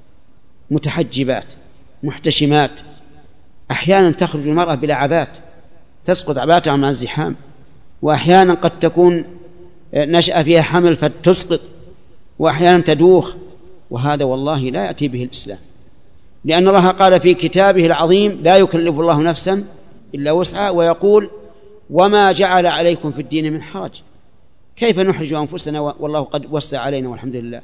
متحجبات محتشمات، أحيانا تخرج المرأة بلا عبات تسقط عباتها مع الزحام، وأحيانا قد تكون نشأ فيها حمل فتسقط، وأحيانا تدوخ، وهذا والله لا يأتي به الإسلام، لأن الله قال في كتابه العظيم لا يكلف الله نفسا إلا وسعها، ويقول وما جعل عليكم في الدين من حرج، كيف نحرج أنفسنا والله قد وسع علينا والحمد لله.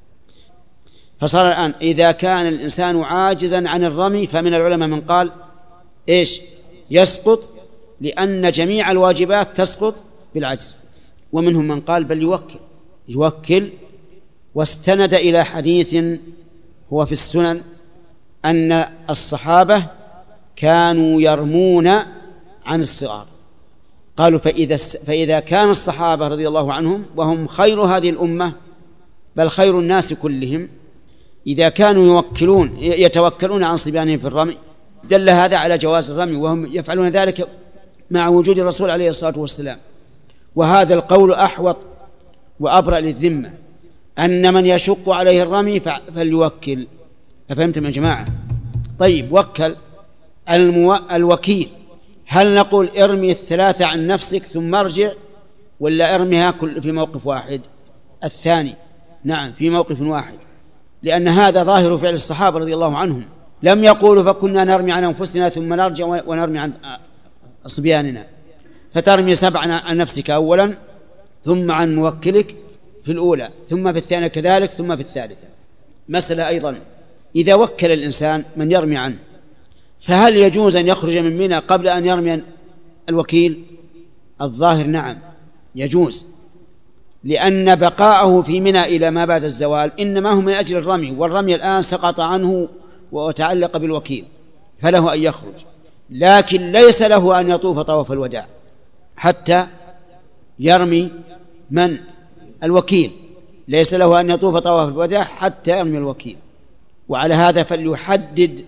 فصار الآن إذا كان الإنسان عاجزا عن الرمي فمن العلماء من قال إيش؟ يسقط، لأن جميع الواجبات تسقط بالعجز، ومنهم من قال بل يوكل يوكل واستند إلى حديث هو في السنن أن الصحابة كانوا يرمون عن الصغار، قالوا فإذا, فإذا كان الصحابة رضي الله عنهم وهم خير هذه الأمة بل خير الناس كلهم إذا كانوا يوكلون يتوكلون عن صبيانهم في الرمي دل هذا على جواز الرمي، وهم يفعلون ذلك مع وجود الرسول عليه الصلاة والسلام. وهذا القول أحوط وأبرأ للذمة، أن من يشق عليه الرمي فليوكل. أفهمتم يا جماعة؟ طيب، وكل المو... الوكيل، هل نقول ارمي الثلاثة عن نفسك ثم ارجع، ولا ارميها كل في موقف واحد؟ الثاني، نعم، في موقف واحد، لأن هذا ظاهر فعل الصحابة رضي الله عنهم، لم يقولوا فكنا نرمي عن أنفسنا ثم نرجع ونرمي عن صبياننا، فترمي سبعا عن نفسك أولا ثم عن موكلك في الأولى ثم في الثانية كذلك ثم في الثالثة. مسألة أيضا، إذا وكل الإنسان من يرمي عنه فهل يجوز أن يخرج من منى قبل أن يرمي الوكيل؟ الظاهر نعم يجوز، لأن بقاءه في منى إلى ما بعد الزوال إنما هو من أجل الرمي، والرمي الآن سقط عنه وتعلق بالوكيل، فله أن يخرج، لكن ليس له أن يطوف طواف الوداع حتى يرمي من؟ الوكيل، ليس له أن يطوف طواف الوداع حتى يرمي الوكيل. وعلى هذا فليحدد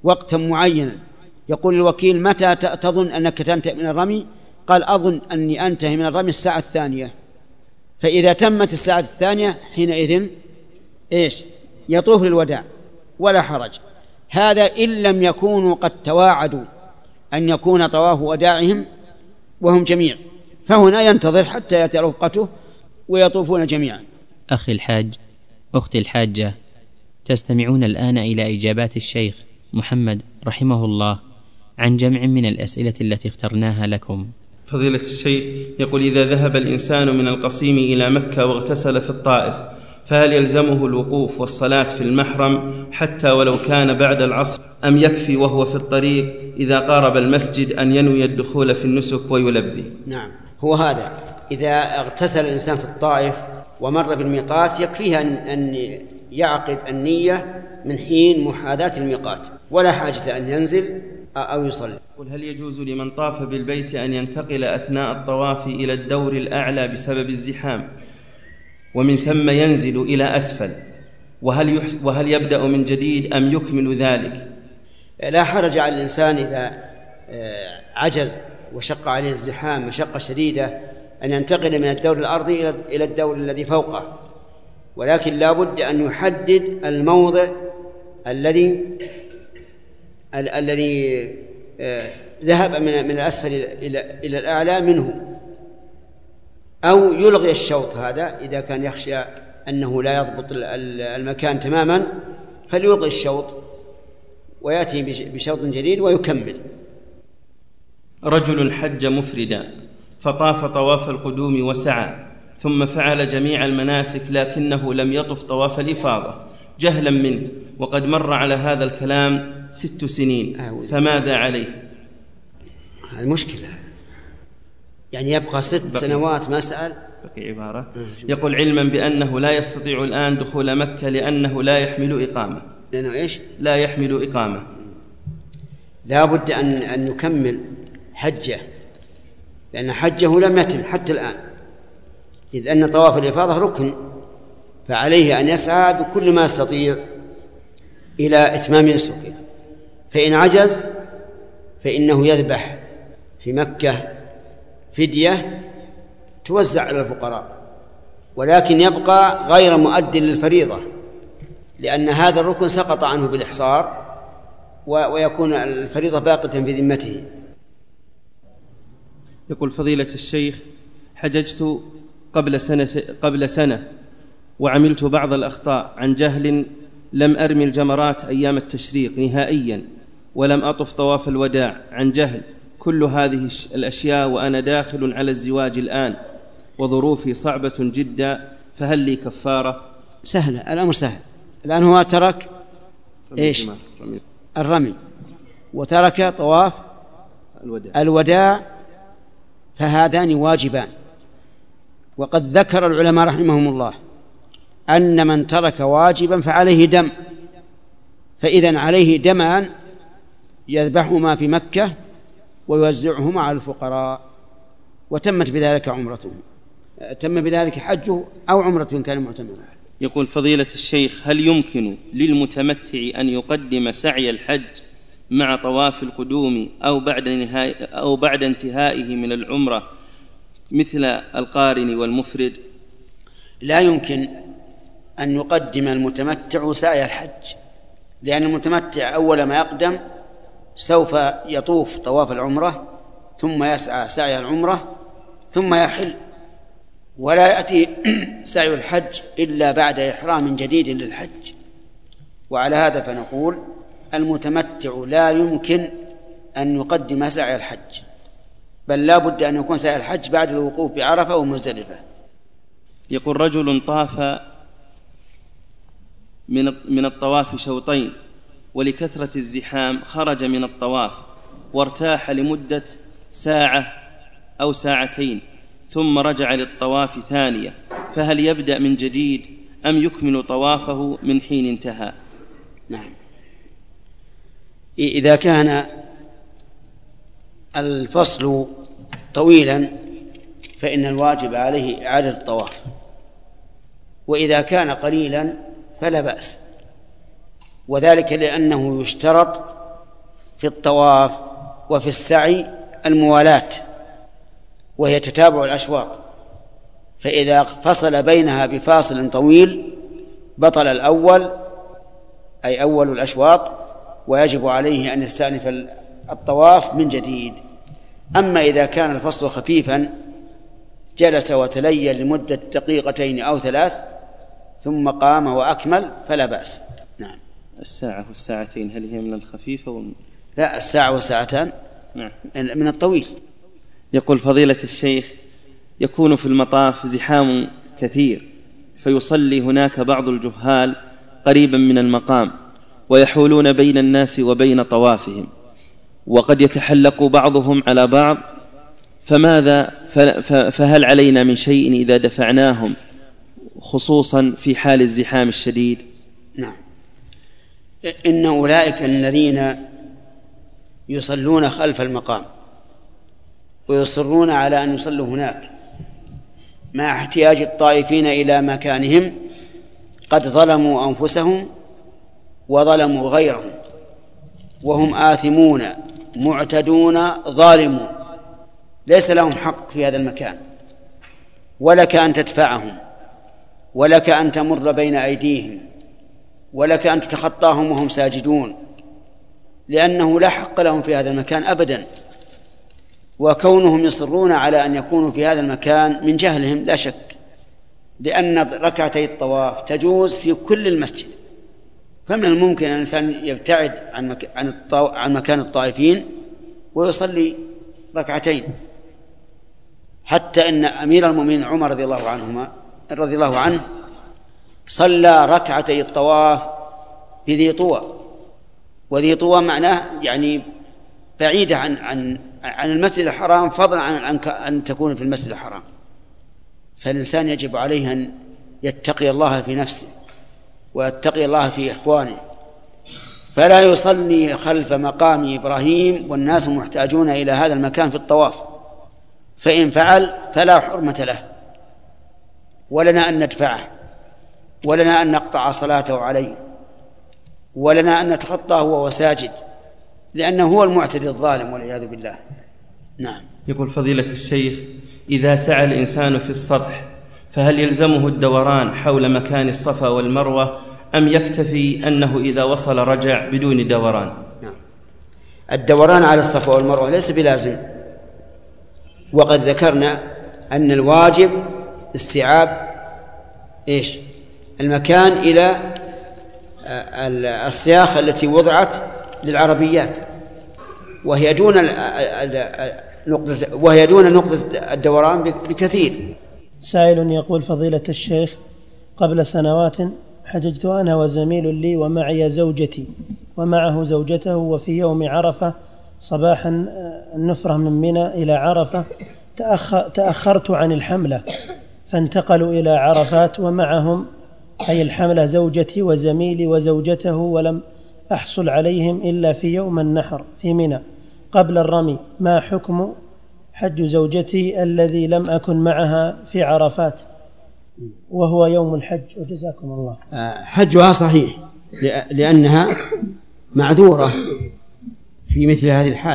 وقتا معينا. يقول الوكيل: متى تظن أنك تنتهي من الرمي؟ قال: أظن أني أنتهي من الرمي الساعة الثانية. فإذا تمت الساعة الثانية حينئذ إيش؟ يطوف للوداع ولا حرج. هذا إن لم يكونوا قد تواعدوا أن يكون طواف وداعهم وهم جميع، فهنا ينتظر حتى يأتي رفقته ويطوفون جميعا. أخي الحاج، أختي الحاجة، تستمعون الآن إلى إجابات الشيخ محمد رحمه الله عن جمع من الأسئلة التي اخترناها لكم. فضيلة الشيخ يقول: إذا ذهب الإنسان من القصيم إلى مكة واغتسل في الطائف، فهل يلزمه الوقوف والصلاة في المحرم حتى ولو كان بعد العصر، أم يكفي وهو في الطريق إذا قارب المسجد أن ينوي الدخول في النسك ويلبي؟ نعم، هو هذا. إذا اغتسل الإنسان في الطائف ومر بالميقات يكفيه أن يعقد النية من حين محاذاة الميقات، ولا حاجة أن ينزل أو يصلي. هل يجوز لمن طاف بالبيت أن ينتقل أثناء الطواف إلى الدور الأعلى بسبب الزحام ومن ثم ينزل إلى أسفل، وهل, يحس وهل يبدأ من جديد أم يكمل ذلك؟ لا حرج على الإنسان إذا عجز وشق عليه الزحام مشقة شديدة أن ينتقل من الدور الأرضي إلى الدور الذي فوقه، ولكن لا بد أن يحدد الموضع الذي الذي ذهب من من الأسفل إلى إلى الأعلى منه، أو يلغي الشوط هذا إذا كان يخشى أنه لا يضبط المكان تماما، فليلغي الشوط ويأتي بشوط جديد ويكمل. رجل حج مفردا فطاف طواف القدوم وسعى، ثم فعل جميع المناسك لكنه لم يطف طواف الإفاضة جهلا منه، وقد مر على هذا الكلام ست سنين، فماذا عليه؟ هذه مشكلة، يعني يبقى ست بقي. سنوات ما سأل. بقي عبارة يقول: علما بأنه لا يستطيع الآن دخول مكة لأنه لا يحمل إقامة. لأنه إيش؟ لا يحمل إقامة. لا بد أن أن يكمل حجه، لأن حجه لم يتم حتى الآن، إذ أن طواف الإفاضة ركن، فعليه أن يسعى بكل ما يستطيع إلى إتمام نسكه. فإن عجز فإنه يذبح في مكة فدية توزع على الفقراء، ولكن يبقى غير مؤد للفريضة، لأن هذا الركن سقط عنه بالإحصار، ويكون الفريضة باقية في ذمته. يقول: فضيلة الشيخ، حججت قبل سنة, قبل سنة وعملت بعض الأخطاء عن جهل، لم أرمي الجمرات أيام التشريق نهائيا، ولم أطف طواف الوداع عن جهل. كل هذه الأشياء وأنا داخل على الزواج الآن وظروفي صعبة جدا، فهل لي كفارة؟ سهلة، الأمر سهل. الآن هو ترك إيش؟ الرمي، وترك طواف الوداع, الوداع فهذان واجبان. وقد ذكر العلماء رحمهم الله أن من ترك واجبا فعليه دم، فإذن عليه دمان يذبحهما في مكة ويوزعهما على الفقراء، وتمت بذلك عمرته، تم بذلك حجه أو عمرته كان معتمرا. يقول: فضيلة الشيخ، هل يمكن للمتمتع أن يقدم سعي الحج مع طواف القدوم أو بعد نهاية أو بعد انتهائه من العمرة مثل القارن والمفرد؟ لا يمكن أن يقدم المتمتع سعي الحج، لأن المتمتع أول ما يقدم سوف يطوف طواف العمرة ثم يسعى سعي العمرة ثم يحل، ولا يأتي سعي الحج إلا بعد إحرام جديد للحج. وعلى هذا فنقول المتمتع لا يمكن أن يقدم سعي الحج، بل لا بد أن يكون سعي الحج بعد الوقوف بعرفة ومزدلفة. يقول: رجل طاف من الطواف شوطين، ولكثرة الزحام خرج من الطواف وارتاح لمدة ساعة أو ساعتين ثم رجع للطواف ثانية، فهل يبدأ من جديد أم يكمل طوافه من حين انتهى؟ نعم، إذا كان الفصل طويلا فإن الواجب عليه إعادة الطواف، وإذا كان قليلا فلا بأس، وذلك لأنه يشترط في الطواف وفي السعي الموالاة، وهي تتابع الأشواط، فإذا فصل بينها بفاصل طويل بطل الأول أي أول الأشواط، ويجب عليه أن يستأنف الطواف من جديد. أما إذا كان الفصل خفيفا جلس وتليل لمدة دقيقتين أو ثلاث ثم قام وأكمل فلا بأس. نعم. الساعة والساعتين هل هي من الخفيفة ومن... لا، الساعة والساعتان نعم. من الطويل. يقول فضيلة الشيخ: يكون في المطاف زحام كثير فيصلي هناك بعض الجهال قريبا من المقام ويحولون بين الناس وبين طوافهم، وقد يتحلق بعضهم على بعض، فماذا فهل علينا من شيء إذا دفعناهم خصوصا في حال الزحام الشديد؟ نعم. إن أولئك الذين يصلون خلف المقام ويصرون على أن يصلوا هناك مع احتياج الطائفين إلى مكانهم قد ظلموا أنفسهم وظلموا غيرهم، وهم آثمون معتدون ظالمون، ليس لهم حق في هذا المكان، ولك أن تدفعهم، ولك أن تمر بين أيديهم، ولك أن تتخطاهم وهم ساجدون، لأنه لا حق لهم في هذا المكان أبدا. وكونهم يصرون على أن يكونوا في هذا المكان من جهلهم لا شك، لأن ركعتي الطواف تجوز في كل المسجد، فمن الممكن أن الإنسان يبتعد عن, مك... عن, الطو... عن مكان الطائفين ويصلي ركعتين. حتى إن أمير المؤمنين عمر رضي الله عنهما رضي الله عنه صلى ركعتي الطواف بذي طوى، وذي طوى معناه يعني بعيدة عن عن عن المسجد الحرام، فضلا عن عن أن تكون في المسجد الحرام. فالإنسان يجب عليه أن يتقي الله في نفسه ويتقي الله في إخوانه، فلا يصلي خلف مقام إبراهيم والناس محتاجون إلى هذا المكان في الطواف، فإن فعل فلا حرمة له، ولنا أن ندفعه، ولنا أن نقطع صلاته عليه، ولنا أن نتخطاه وهو ساجد، لأنه هو المعتدي الظالم والعياذ بالله. نعم. يقول فضيلة الشيخ: إذا سعى الإنسان في السطح فهل يلزمه الدوران حول مكان الصفا والمروة، أم يكتفي أنه إذا وصل رجع بدون دوران؟ نعم. الدوران على الصفا والمروة ليس بلازم، وقد ذكرنا أن الواجب استيعاب إيش المكان إلى السياخ التي وضعت للعربيات، وهي دون نقطة وهي دون نقطة الدوران بكثير. سائل يقول: فضيلة الشيخ، قبل سنوات حججت أنا وزميل لي ومعي زوجتي ومعه زوجته، وفي يوم عرفة صباحا النفرة من منى إلى عرفة تأخرت عن الحملة، فانتقلوا إلى عرفات ومعهم أي الحملة زوجتي وزميلي وزوجته، ولم أحصل عليهم إلا في يوم النحر في منى قبل الرمي. ما حكم حج زوجتي الذي لم أكن معها في عرفات وهو يوم الحج؟ وجزاكم الله. حجها صحيح لأنها معذورة في مثل هذه الحال،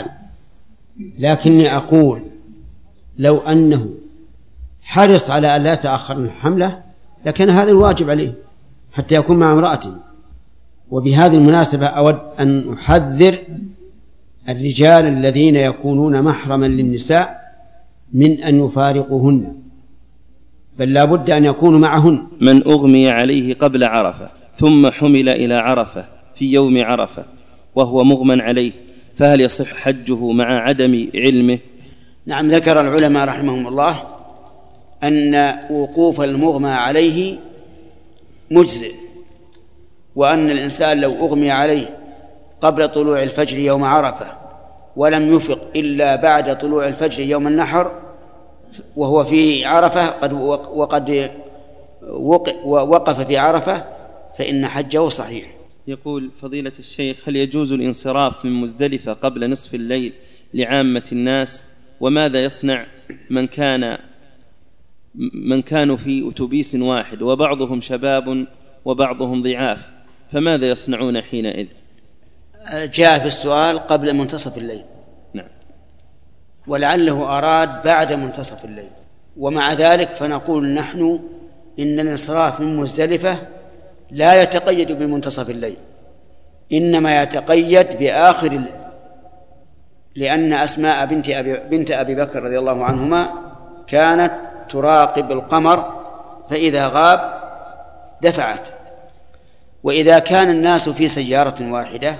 لكني أقول لو أنه حرص على أن لا يتأخر من الحملة لكن هذا الواجب عليه حتى يكون مع امرأته. وبهذه المناسبة أود أن أحذر الرجال الذين يكونون محرما للنساء من أن يفارقوهن، بل لا بد أن يكونوا معهن. من أغمي عليه قبل عرفة ثم حمل إلى عرفة في يوم عرفة وهو مغمى عليه، فهل يصح حجه مع عدم علمه؟ نعم. ذكر العلماء رحمهم الله أن وقوف المغمى عليه مجزئ، وأن الإنسان لو أغمي عليه قبل طلوع الفجر يوم عرفة ولم يفق إلا بعد طلوع الفجر يوم النحر وهو في عرفة قد وقد وقف في عرفة فإن حجه صحيح. يقول فضيلة الشيخ: هل يجوز الانصراف من مزدلفة قبل نصف الليل لعامة الناس؟ وماذا يصنع من كان من كانوا في أتوبيس واحد وبعضهم شباب وبعضهم ضعاف، فماذا يصنعون حينئذ؟ جاء في السؤال قبل منتصف الليل، نعم، ولعله أراد بعد منتصف الليل، ومع ذلك فنقول نحن إن الانصراف من مزدلفة لا يتقيد بمنتصف الليل، إنما يتقيد بآخر الليل، لأن أسماء بنت أبي, بنت أبي بكر رضي الله عنهما كانت تراقب القمر فإذا غاب دفعت، وإذا كان الناس في سيارة واحدة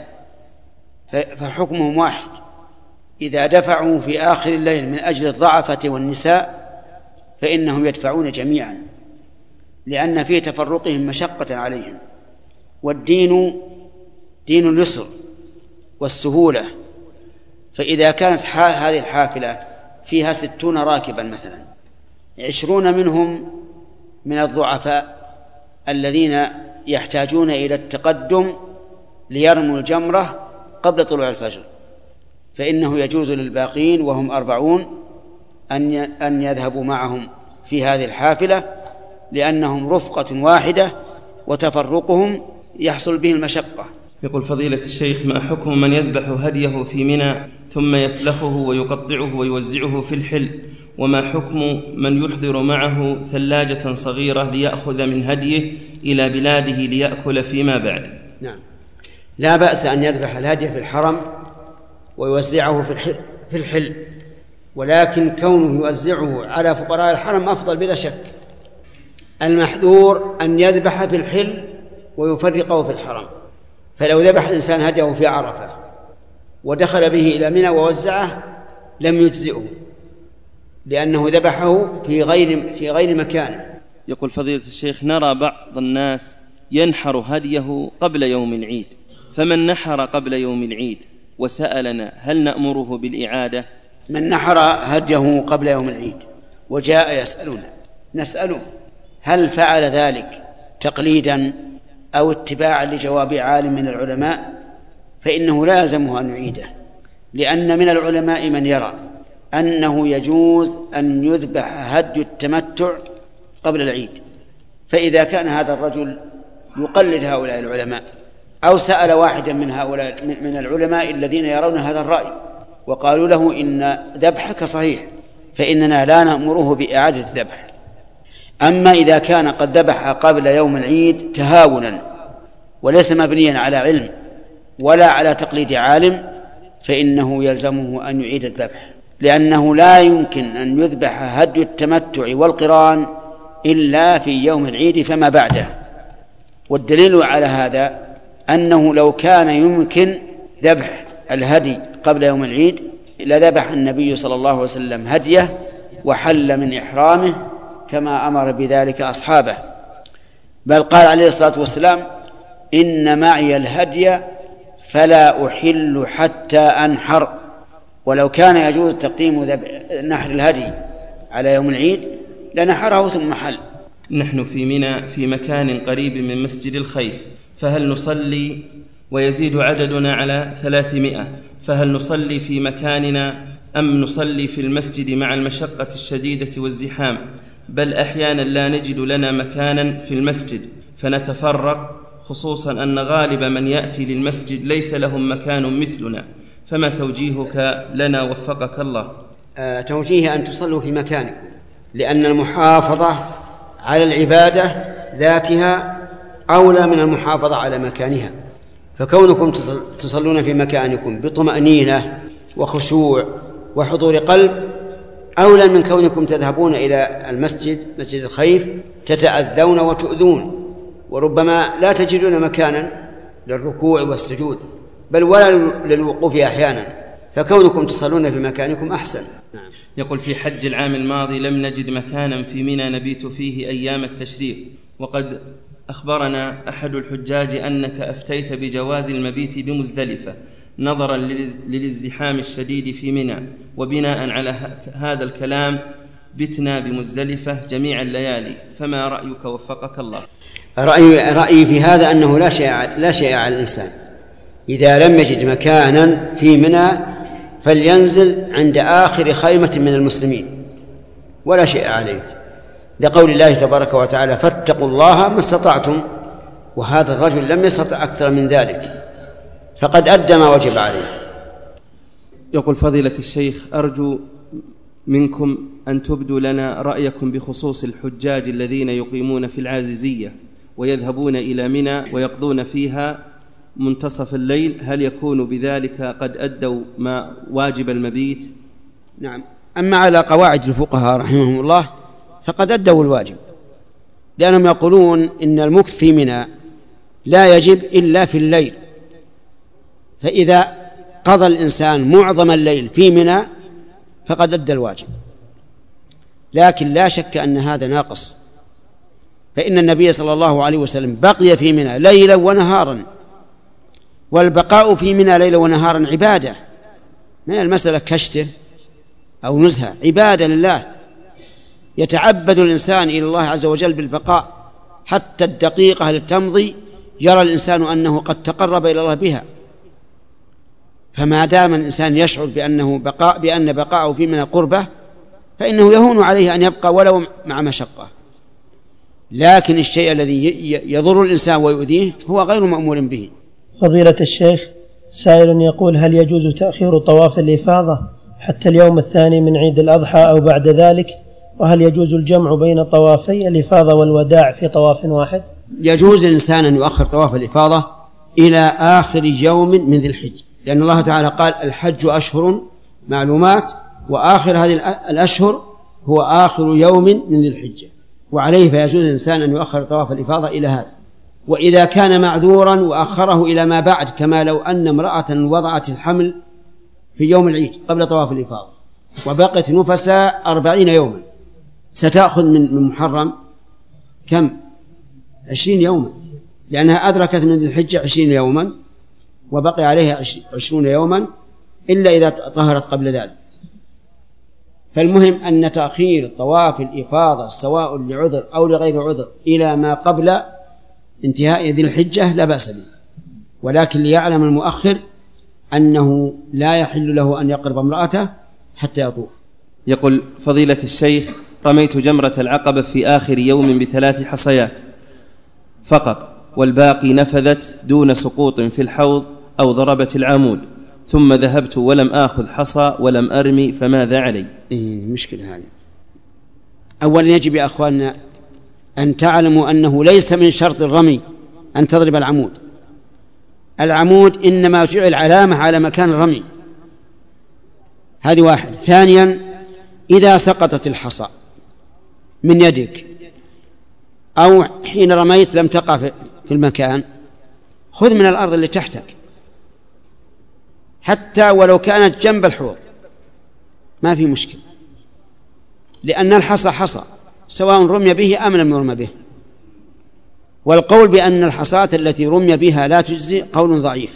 فحكمهم واحد، إذا دفعوا في آخر الليل من أجل الضعفة والنساء فإنهم يدفعون جميعا، لأن في تفرقهم مشقة عليهم، والدين دين اليسر والسهولة. فإذا كانت هذه الحافلة فيها ستون راكبا مثلا، عشرون منهم من الضعفاء الذين يحتاجون إلى التقدم ليرموا الجمرة قبل طلوع الفجر، فإنه يجوز للباقين وهم أربعون أن يذهبوا معهم في هذه الحافلة، لأنهم رفقة واحدة وتفرقهم يحصل به المشقة. يقول فضيلة الشيخ: ما حكم من يذبح هديه في منى ثم يسلخه ويقطعه ويوزعه في الحل؟ وما حكم من يحضر معه ثلاجة صغيرة ليأخذ من هديه إلى بلاده ليأكل فيما بعد؟ نعم، لا بأس أن يذبح الهدي في الحرم ويوزعه في الحل, في الحل ولكن كونه يوزعه على فقراء الحرم أفضل بلا شك. المحذور أن يذبح في الحل ويفرقه في الحرم، فلو ذبح الإنسان هديه في عرفة ودخل به إلى منى ووزعه لم يجزئه، لأنه ذبحه في غير في غير مكانه. يقول فضيلة الشيخ: نرى بعض الناس ينحر هديه قبل يوم العيد، فمن نحر قبل يوم العيد وسألنا هل نأمره بالإعادة؟ من نحر هديه قبل يوم العيد وجاء يسألنا نسأله هل فعل ذلك تقليدا أو اتباعا لجواب عالم من العلماء، فإنه لا يلزمه أن يعيده، لأن من العلماء من يرى أنه يجوز أن يذبح هدي التمتع قبل العيد. فإذا كان هذا الرجل يقلد هؤلاء العلماء أو سأل واحدا من هؤلاء من العلماء الذين يرون هذا الرأي وقالوا له إن ذبحك صحيح، فإننا لا نأمره بإعادة الذبح. أما إذا كان قد ذبح قبل يوم العيد تهاونا وليس مبنيا على علم ولا على تقليد عالم فإنه يلزمه أن يعيد الذبح، لأنه لا يمكن أن يذبح هدي التمتع والقران إلا في يوم العيد فما بعده. والدليل على هذا أنه لو كان يمكن ذبح الهدي قبل يوم العيد لذبح النبي صلى الله عليه وسلم هديه وحل من إحرامه كما أمر بذلك أصحابه، بل قال عليه الصلاة والسلام: إن معي الهدي فلا أحل حتى أنحر. ولو كان يجوز تقديم نحر الهدي على يوم العيد لنحره ثم حل. نحن في منى في مكان قريب من مسجد الخيف، فهل نصلي ويزيد عددنا على ثلاثمائة، فهل نصلي في مكاننا أم نصلي في المسجد مع المشقة الشديدة والزحام؟ بل أحيانا لا نجد لنا مكانا في المسجد فنتفرق، خصوصا أن غالب من يأتي للمسجد ليس لهم مكان مثلنا، فما توجيهك لنا وفقك الله؟ آه توجيه أن تصلوا في مكانكم، لأن المحافظة على العبادة ذاتها أولى من المحافظة على مكانها، فكونكم تصلون في مكانكم بطمأنينة وخشوع وحضور قلب أولى من كونكم تذهبون إلى المسجد مسجد الخيف تتأذون وتؤذون، وربما لا تجدون مكانا للركوع والسجود بل ولا للوقوف أحيانا، فكونكم تصلون في مكانكم أحسن. يقول: في حج العام الماضي لم نجد مكانا في منى نبيت فيه أيام التشريق، وقد أخبرنا أحد الحجاج أنك أفتيت بجواز المبيت بمزدلفة نظرا للازدحام الشديد في منى، وبناء على هذا الكلام بتنا بمزدلفة جميع الليالي، فما رأيك وفقك الله؟ رأيي, رأيي في هذا أنه لا شيء, لا شيء على الإنسان إذا لم يجد مكانا في منى فلينزل عند آخر خيمة من المسلمين ولا شيء عليه، لقول الله تبارك وتعالى: فاتقوا الله ما استطعتم، وهذا الرجل لم يستطع أكثر من ذلك، فقد أدى ما وجب عليه. يقول فضيلة الشيخ: أرجو منكم أن تبدوا لنا رأيكم بخصوص الحجاج الذين يقيمون في العاززية ويذهبون إلى منى ويقضون فيها منتصف الليل، هل يكون بذلك قد أدوا ما واجب المبيت؟ نعم. أما على قواعد الفقهاء رحمهم الله فقد أدوا الواجب، لأنهم يقولون إن المكث في منى لا يجب إلا في الليل، فإذا قضى الإنسان معظم الليل في منى فقد أدى الواجب. لكن لا شك أن هذا ناقص، فإن النبي صلى الله عليه وسلم بقي في منى ليلا ونهارا، والبقاء في منى ليلا ونهارا عبادة، ما المسألة كشته أو نزهة، عبادة لله، يتعبد الإنسان إلى الله عز وجل بالبقاء حتى الدقيقة التي تمضي يرى الإنسان أنه قد تقرب إلى الله بها. فما دام الإنسان يشعر بأنه بقاء بأن بقاءه في منى قربة فإنه يهون عليه أن يبقى ولو مع مشقة. لكن الشيء الذي يضر الإنسان ويؤذيه هو غير مأمور به. فضيلة الشيخ، سائل يقول: هل يجوز تأخير طواف الإفاضة حتى اليوم الثاني من عيد الأضحى أو بعد ذلك؟ وهل يجوز الجمع بين طوافي الإفاضة والوداع في طواف واحد؟ يجوز للإنسان أن يؤخر طواف الإفاضة إلى آخر يوم من ذي الحجة، لأن الله تعالى قال: الحج أشهر معلومات، وآخر هذه الأشهر هو آخر يوم من ذي الحجة، وعليه فيجوز للإنسان أن يؤخر طواف الإفاضة إلى هذا. وإذا كان معذورا وأخره إلى ما بعد، كما لو أن امرأة وضعت الحمل في يوم العيد قبل طواف الإفاضة وبقت نفسا أربعين يوما، ستأخذ من محرم كم؟ عشرين يوما، لأنها أدركت من ذي الحجة عشرين يوما وبقي عليها عشرون يوما إلا إذا طهرت قبل ذلك. فالمهم أن تأخير طواف الإفاضة سواء لعذر أو لغير عذر إلى ما قبل انتهاء ذي الحجة لا بأس به، ولكن ليعلم المؤخر أنه لا يحل له أن يقرب امرأته حتى يطوف. يقول فضيلة الشيخ: رميت جمرة العقبة في آخر يوم بثلاث حصيات فقط، والباقي نفذت دون سقوط في الحوض أو ضربت العمود، ثم ذهبت ولم آخذ حصى ولم أرمي، فماذا علي؟ إيه مشكلة هذه. أولا يجب يا أخواننا أن تعلموا أنه ليس من شرط الرمي أن تضرب العمود. العمود إنما جعل علامة على مكان الرمي، هذه واحد. ثانيا، إذا سقطت الحصى من يدك أو حين رميت لم تقع في المكان، خذ من الأرض اللي تحتك حتى ولو كانت جنب الحوض، ما في مشكلة، لأن الحصى حصى سواء رمي به أم لم يرمى به. والقول بأن الحصاة التي رمي بها لا تجزي قول ضعيف،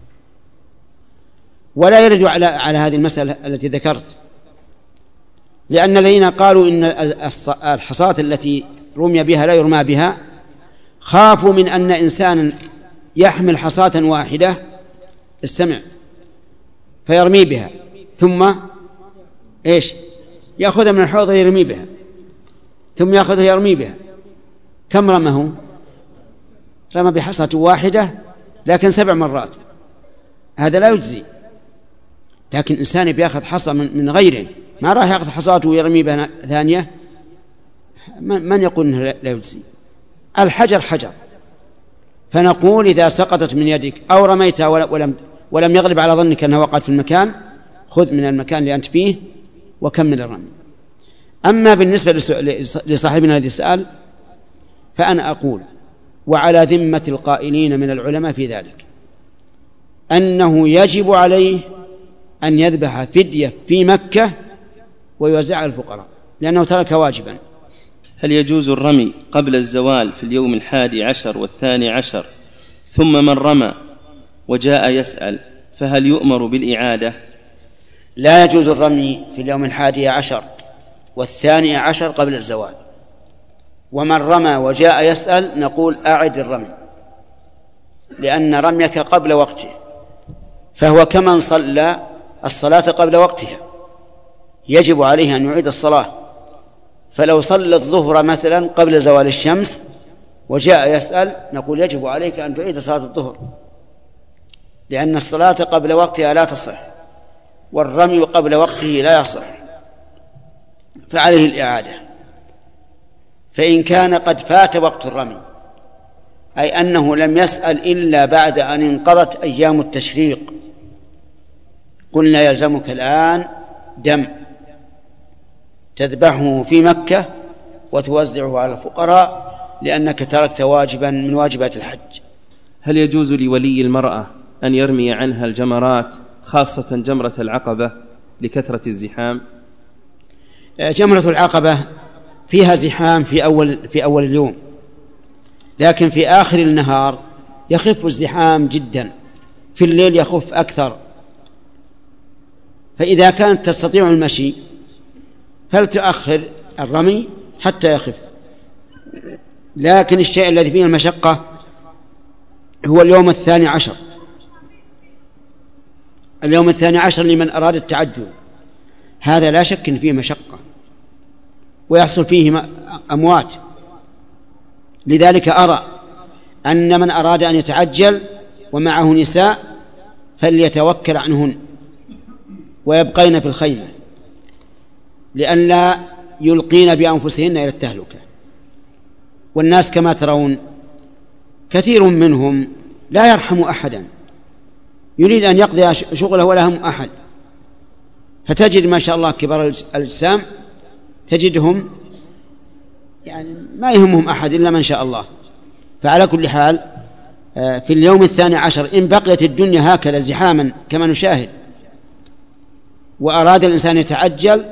ولا يرد على على هذه المسألة التي ذكرت، لأن الذين قالوا إن الحصاة التي رمي بها لا يرمى بها خافوا من أن إنسانا يحمل حصاة واحدة استمع فيرمي بها ثم إيش يأخذها من الحوض يرمي بها ثم يأخذها يرمي بها. كم رمه؟ رمى بحصاة واحدة لكن سبع مرات، هذا لا يجزي. لكن إنسان بيأخذ حصى من, من غيره، ما راح يأخذ حصاته ويرمي بها ثانية، من يقول إنه لا يجزي؟ الحجر حجر. فنقول إذا سقطت من يدك أو رميتها ولم, ولم يغلب على ظنك أنها وقعت في المكان، خذ من المكان اللي أنت فيه وكمل الرمي. أما بالنسبة لصاحبنا الذي سأل، فأنا أقول وعلى ذمة القائلين من العلماء في ذلك أنه يجب عليه أن يذبح فدية في مكة ويوزعها الفقراء، لأنه ترك واجبا. هل يجوز الرمي قبل الزوال في اليوم الحادي عشر والثاني عشر، ثم من رمى وجاء يسأل فهل يؤمر بالإعادة؟ لا يجوز الرمي في اليوم الحادي عشر والثاني عشر قبل الزوال، ومن رمى وجاء يسأل نقول أعد الرمي، لأن رميك قبل وقته، فهو كمن صلى الصلاة قبل وقتها يجب عليه أن يعيد الصلاة. فلو صلى الظهر مثلا قبل زوال الشمس وجاء يسأل نقول يجب عليك أن تعيد صلاة الظهر، لأن الصلاة قبل وقتها لا تصح، والرمي قبل وقته لا يصح، فعليه الإعادة. فإن كان قد فات وقت الرمي، أي أنه لم يسأل إلا بعد أن انقضت أيام التشريق، قلنا يلزمك الآن دم تذبحه في مكة وتوزعه على الفقراء، لأنك تركت واجبا من واجبات الحج. هل يجوز لولي المرأة أن يرمي عنها الجمرات، خاصة جمرة العقبة، لكثرة الزحام؟ جمرة العقبة فيها زحام في أول, في أول اليوم، لكن في آخر النهار يخف الزحام جدا، في الليل يخف أكثر. فإذا كانت تستطيع المشي فلتؤخر الرمي حتى يخف. لكن الشيء الذي فيه المشقة هو اليوم الثاني عشر، اليوم الثاني عشر لمن أراد التعجل، هذا لا شك إن فيه مشقة ويحصل فيه أموات. لذلك أرى أن من أراد أن يتعجل ومعه نساء فليتوكل عنهن ويبقين في الخيمة، لئلا يلقين بأنفسهن إلى التهلكة. والناس كما ترون كثير منهم لا يرحم أحدا، يريد أن يقضي شغله ولا هم أحد، فتجد ما شاء الله كبار الأجسام تجدهم يعني ما يهمهم أحد إلا من شاء الله. فعلى كل حال في اليوم الثاني عشر إن بقيت الدنيا هكذا زحاما كما نشاهد وأراد الإنسان يتعجل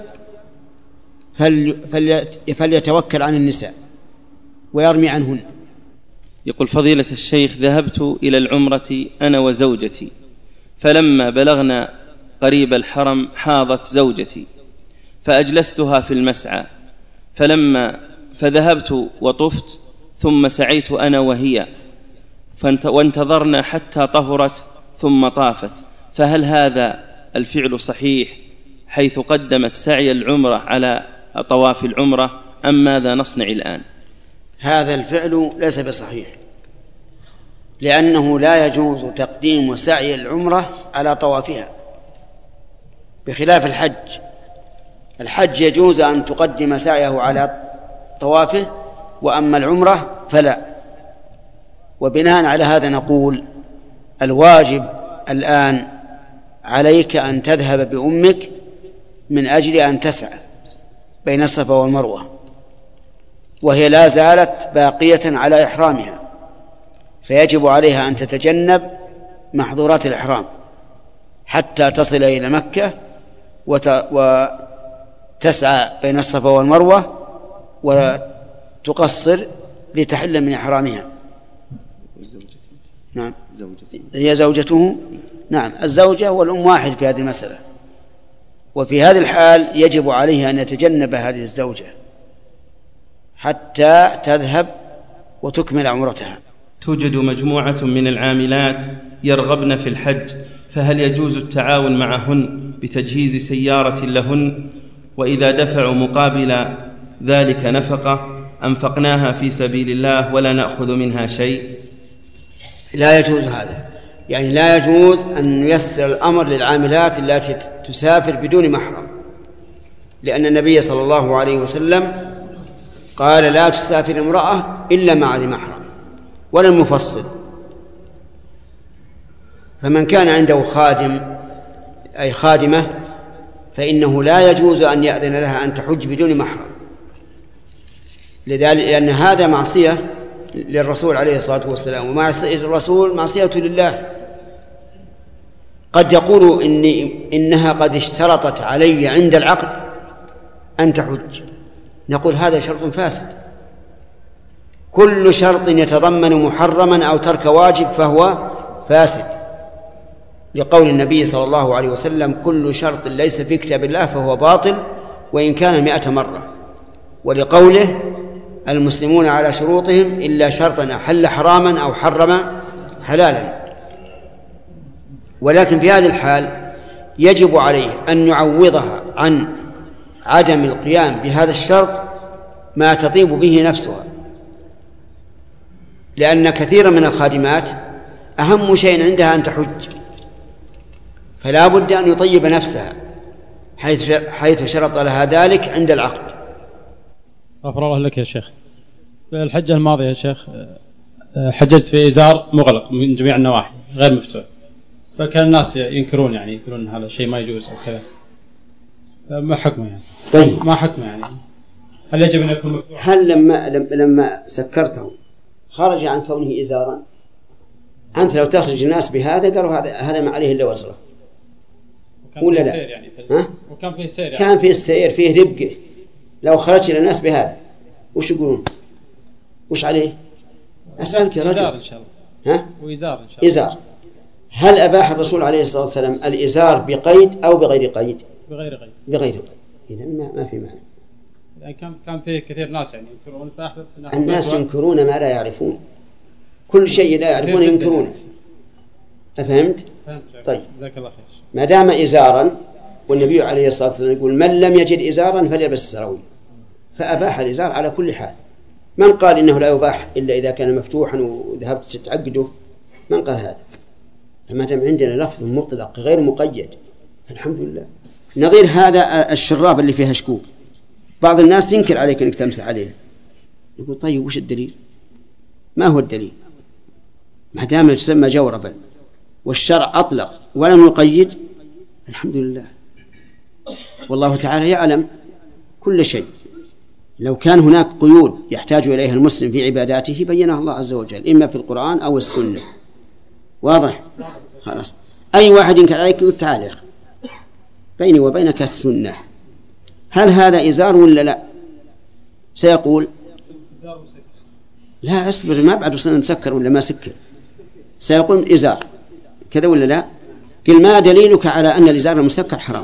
فليتوكل عن النساء ويرمي عنهن. يقول فضيلة الشيخ: ذهبت إلى العمرة أنا وزوجتي، فلما بلغنا قريب الحرم حاضت زوجتي فأجلستها في المسعى، فلما فذهبت وطفت ثم سعيت أنا وهي وانتظرنا حتى طهرت ثم طافت، فهل هذا الفعل صحيح حيث قدمت سعي العمرة على طواف العمرة، أم ماذا نصنع الآن؟ هذا الفعل ليس بصحيح، لأنه لا يجوز تقديم سعي العمرة على طوافها، بخلاف الحج. الحج يجوز أن تقدم سعيه على طوافه، وأما العمرة فلا. وبناء على هذا نقول الواجب الآن عليك أن تذهب بأمك من أجل أن تسعى بين الصفا والمروة، وهي لا زالت باقية على إحرامها، فيجب عليها أن تتجنب محظورات الإحرام حتى تصل إلى مكة وتسعى بين الصفا والمروة وتقصر لتحل من إحرامها. نعم، هي زوجته. نعم، الزوجة والأم واحد في هذه المسألة، وفي هذه الحال يجب عليه أن يتجنب هذه الزوجة حتى تذهب وتكمل عمرتها. توجد مجموعة من العاملات يرغبن في الحج، فهل يجوز التعاون معهن بتجهيز سيارة لهن، وإذا دفعوا مقابل ذلك نفقة أنفقناها في سبيل الله ولا نأخذ منها شيء؟ لا يجوز هذا، يعني لا يجوز أن ييسر الأمر للعاملات التي تسافر بدون محرم، لأن النبي صلى الله عليه وسلم قال لا تسافر امرأة إلا مع ذي محرم، ولم يفصل. فمن كان عنده خادم أي خادمة فإنه لا يجوز أن يأذن لها أن تحج بدون محرم، لذلك لأن هذا معصية للرسول عليه الصلاة والسلام، ومعصية الرسول معصية لله. قد يقول إني إنها قد اشترطت علي عند العقد أن تحج، نقول هذا شرط فاسد. كل شرط يتضمن محرما أو ترك واجب فهو فاسد، لقول النبي صلى الله عليه وسلم كل شرط ليس في كتاب الله فهو باطل وإن كان مئة مرة، ولقوله المسلمون على شروطهم إلا شرطا أحل حراما أو حرم حلالا. ولكن في هذه الحال يجب عليه أن يعوضها عن عدم القيام بهذا الشرط ما تطيب به نفسها، لأن كثيرا من الخادمات أهم شيء عندها أن تحج، فلا بد أن يطيب نفسها حيث حيث شرط لها ذلك عند العقد. غفر الله لك يا شيخ. الحجة الماضية يا شيخ حججت في إزار مغلق من جميع النواحي غير مفتوح، فكان الناس ينكرون يعني يقولون هذا شيء ما يجوز أو كذا، ما حكمه يعني؟ طيب ما حكمه يعني؟ هل يجب أن يكون مفتوح؟ هل لما لما سكرته خرج عن كونه إزارا؟ أنت لو تخرج الناس بهذا قالوا هذا هذا ما عليه إلا وزره ولا لا؟ يعني ها؟ وكان فيه سير يعني. كان فيه السير فيه ربقه. لو خرج إلى الناس بهذا وش يقولون؟ وش عليه؟ أسألك يا رجل. إزار إن شاء الله. ها؟ وإزار إن شاء الله. إزار. هل أباح الرسول عليه الصلاة والسلام الإزار بقيد أو بغير قيد؟ بغير قيد. بغير قيد. إذا ما ما في معنى. يعني كان كان فيه كثير ناس يعني ينكرون فأحببت. الناس ينكرون ما لا يعرفون. كل شيء لا يعرفون ينكرونه. أفهمت؟ فهمت. طيب. جزاك الله خير. ما دام إزارا، والنبي عليه الصلاة والسلام يقول من لم يجد إزارا فليلبس السراويل، فأباح الإزار على كل حال. من قال إنه لا يباح إلا إذا كان مفتوحا وذهبت تتعقده؟ من قال هذا؟ ما دام عندنا لفظ مطلق غير مقيد فالحمد لله. نظير هذا الشراب اللي فيها شكوك، بعض الناس ينكر عليك أنك تمسح عليه، يقول طيب وش الدليل؟ ما هو الدليل؟ ما دام يسمى جوربا والشرع أطلق ولم يقيد الحمد لله. والله تعالى يعلم كل شيء. لو كان هناك قيود يحتاج إليها المسلم في عباداته بينها الله عز وجل إما في القرآن أو السنة. واضح؟ خلاص. أي واحد ينكر عليك يقول تعال يا أخي بيني وبينك السنة، هل هذا إزار ولا لا؟ سيقول لا أصبر ما بعد وصلنا مسكر ولا ما سكر، سيقول إزار كذا ولا لا؟ قل ما دليلك على أن الإزار المسكر حرام؟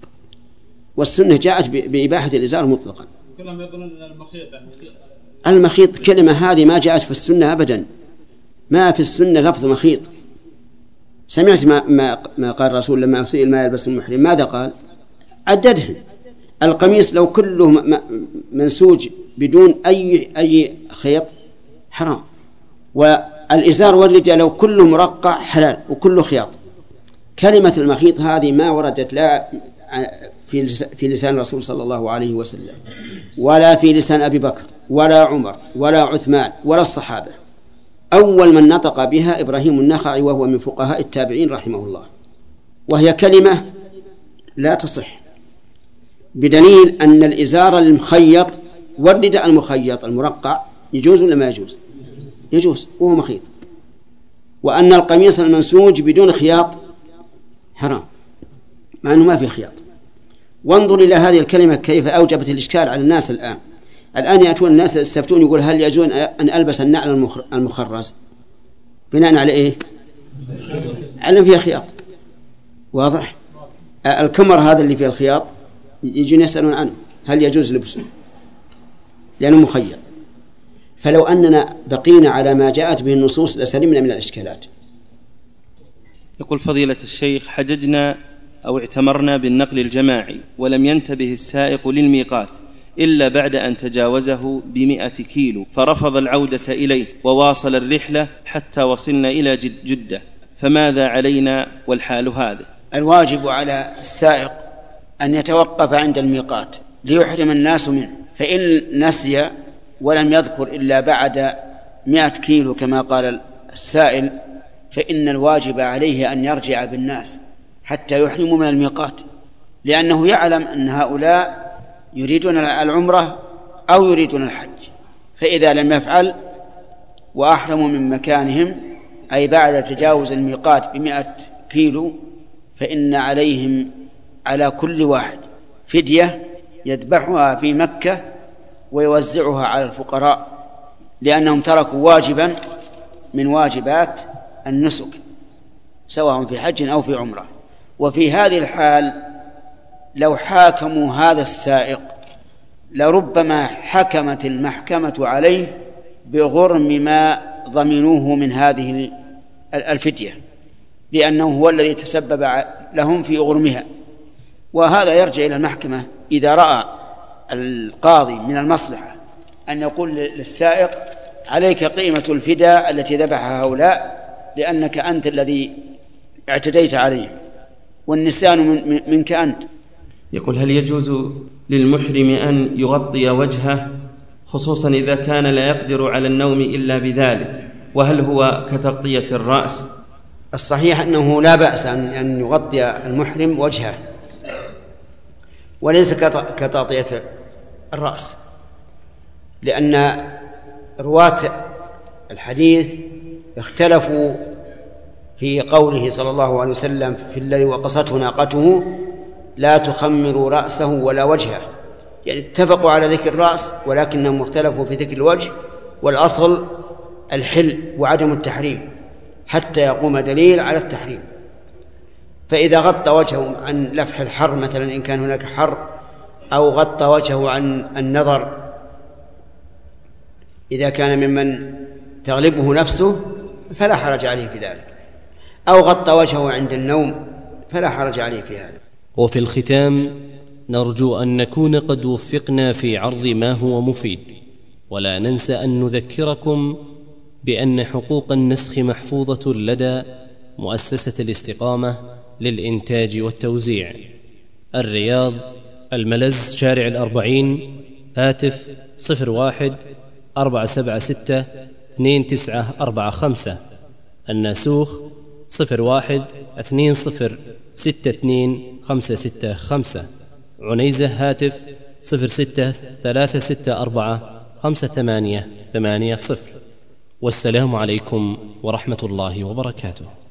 والسنة جاءت بإباحة الإزار مطلقا. كلهم يظنون المخيط. المخيط كلمة هذه ما جاءت في السنة أبدا، ما في السنة لفظ مخيط. سمعت ما, ما, ما قال الرسول لما سئل ما يلبس المحرم ماذا قال؟ عددهن. القميص لو كله منسوج بدون أي أي خيط حرام، والإزار والرداء لو كله مرقع حلال وكله خياط. كلمة المخيط هذه ما وردت لا في في لسان الرسول صلى الله عليه وسلم ولا في لسان أبي بكر ولا عمر ولا عثمان ولا الصحابة. أول من نطق بها إبراهيم النخعي وهو من فقهاء التابعين رحمه الله، وهي كلمة لا تصح، بدليل أن الإزار المخيط والرداء المخيط المرقع يجوز ولا ما يجوز؟ يجوز وهو مخيط. وأن القميص المنسوج بدون خياط حرام مع أنه ما في خياط. وانظر إلى هذه الكلمة كيف أوجبت الإشكال على الناس الآن. الآن يأتون الناس يستفتون يقول هل يجوز أن ألبس النعل المخرز بناء على إيه؟ علم فيها خياط. واضح؟ الكمر هذا اللي فيه الخياط يجون يسألون عنه هل يجوز لبسه لأنه مخيط. فلو أننا بقينا على ما جاءت به النصوص لسلمنا من الإشكالات. يقول فضيلة الشيخ حججنا أو اعتمرنا بالنقل الجماعي ولم ينتبه السائق للميقات إلا بعد أن تجاوزه بمئة كيلو، فرفض العودة إليه وواصل الرحلة حتى وصلنا إلى جدة، فماذا علينا والحال هذا؟ الواجب على السائق أن يتوقف عند الميقات ليحرم الناس منه، فإن نسي ولم يذكر إلا بعد مئة كيلو كما قال السائل فإن الواجب عليه أن يرجع بالناس حتى يحرموا من الميقات، لأنه يعلم أن هؤلاء يريدون العمرة أو يريدون الحج، فإذا لم يفعل وأحرموا من مكانهم أي بعد تجاوز الميقات بمئة كيلو فإن عليهم على كل واحد فدية يذبحها في مكة ويوزعها على الفقراء، لأنهم تركوا واجبا من واجبات النسك سواء في حج أو في عمرة. وفي هذه الحال لو حاكموا هذا السائق لربما حكمت المحكمة عليه بغرم ما ضمنوه من هذه الفدية، لأنه هو الذي تسبب لهم في غرمها. وهذا يرجع إلى المحكمة إذا رأى القاضي من المصلحة أن يقول للسائق عليك قيمة الفداء التي ذبحها هؤلاء لأنك أنت الذي اعتديت عليهم. والنسيان من منك أنت. يقول: هل يجوز للمحرم أن يغطي وجهه خصوصا إذا كان لا يقدر على النوم إلا بذلك، وهل هو كتغطية الرأس؟ الصحيح أنه لا بأس أن يغطي المحرم وجهه، وليس كتغطية الرأس، لأن رواة الحديث اختلفوا في قوله صلى الله عليه وسلم في الذي وقصته ناقته لا تخمر رأسه ولا وجهه، يعني اتفقوا على ذكر الرأس ولكنهم اختلفوا في ذكر الوجه، والأصل الحل وعدم التحريم حتى يقوم دليل على التحريم. فإذا غطى وجهه عن لفح الحر مثلا إن كان هناك حر، أو غطى وجهه عن النظر إذا كان ممن تغلبه نفسه فلا حرج عليه في ذلك، أو غطى وجهه عند النوم فلا حرج عليه في هذا. وفي الختام نرجو أن نكون قد وفقنا في عرض ما هو مفيد، ولا ننسى أن نذكركم بأن حقوق النسخ محفوظة لدى مؤسسة الاستقامة للإنتاج والتوزيع، الرياض، الملز، شارع الأربعين، هاتف صفر واحد أربعة سبعة ستة اثنين تسعة أربعة خمسة، الناسوخ صفر واحد اثنين صفر ستة اثنين خمسة ستة خمسة، عنيزة، هاتف صفر ستة ثلاثة ستة أربعة خمسة ثمانية ثمانية صفر. والسلام عليكم ورحمة الله وبركاته.